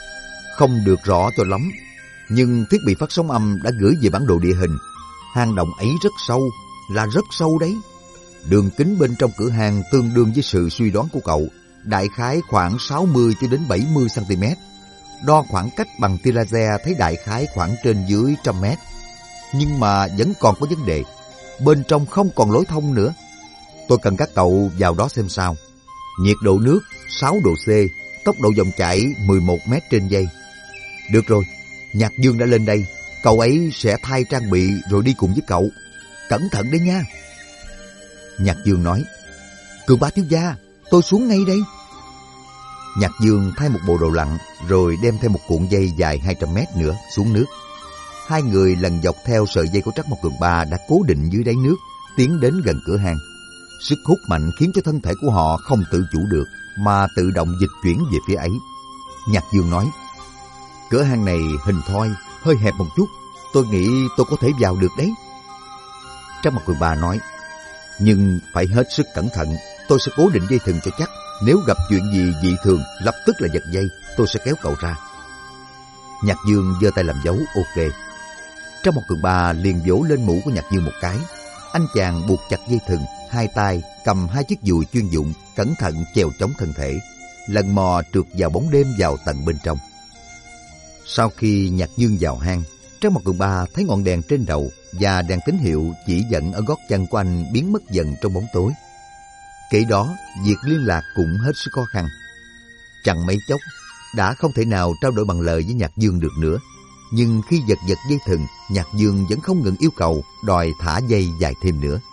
không được rõ cho lắm, nhưng thiết bị phát sóng âm đã gửi về bản đồ địa hình. Hang động ấy rất sâu, là rất sâu đấy. Đường kính bên trong cửa hang tương đương với sự suy đoán của cậu, đại khái khoảng 60 cho đến 70 cm. Đo khoảng cách bằng tia laser thấy đại khái khoảng trên dưới 100 mét. Nhưng mà vẫn còn có vấn đề, bên trong không còn lối thông nữa. Tôi cần các cậu vào đó xem sao. Nhiệt độ nước 6 độ C, tốc độ dòng chảy 11 mét trên giây. Được rồi, Nhạc Dương đã lên đây, cậu ấy sẽ thay trang bị rồi đi cùng với cậu. Cẩn thận đấy nha. Nhạc Dương nói, Cường Ba thiếu gia, tôi xuống ngay đây. Nhạc Dương thay một bộ đồ lặn rồi đem theo một cuộn dây dài 200 mét nữa xuống nước. Hai người lần dọc theo sợi dây của Trắc Mộc Cường Ba đã cố định dưới đáy nước, tiến đến gần cửa hang. Sức hút mạnh khiến cho thân thể của họ không tự chủ được mà tự động dịch chuyển về phía ấy. Nhạc Dương nói, cửa hang này hình thoi, hơi hẹp một chút, tôi nghĩ tôi có thể vào được đấy. Trắc Mộc Cường Ba nói, nhưng phải hết sức cẩn thận, tôi sẽ cố định dây thừng cho chắc. Nếu gặp chuyện gì dị thường, lập tức là giật dây, tôi sẽ kéo cậu ra. Nhạc Dương giơ tay làm dấu ok. Trắc Mộc Cường Ba liền vỗ lên mũ của Nhạc Dương một cái. Anh chàng buộc chặt dây thừng, hai tay cầm hai chiếc dùi chuyên dụng, cẩn thận chèo chống thân thể, lần mò trượt vào bóng đêm vào tận bên trong. Sau khi Nhạc Dương vào hang, Trắc Mộc Cường Ba thấy ngọn đèn trên đầu và đèn tín hiệu chỉ dẫn ở gót chân của anh biến mất dần trong bóng tối. Kể đó, việc liên lạc cũng hết sức khó khăn. Chẳng mấy chốc, đã không thể nào trao đổi bằng lời với Nhạc Dương được nữa. Nhưng khi giật dây thừng, Nhạc Dương vẫn không ngừng yêu cầu đòi thả dây dài thêm nữa.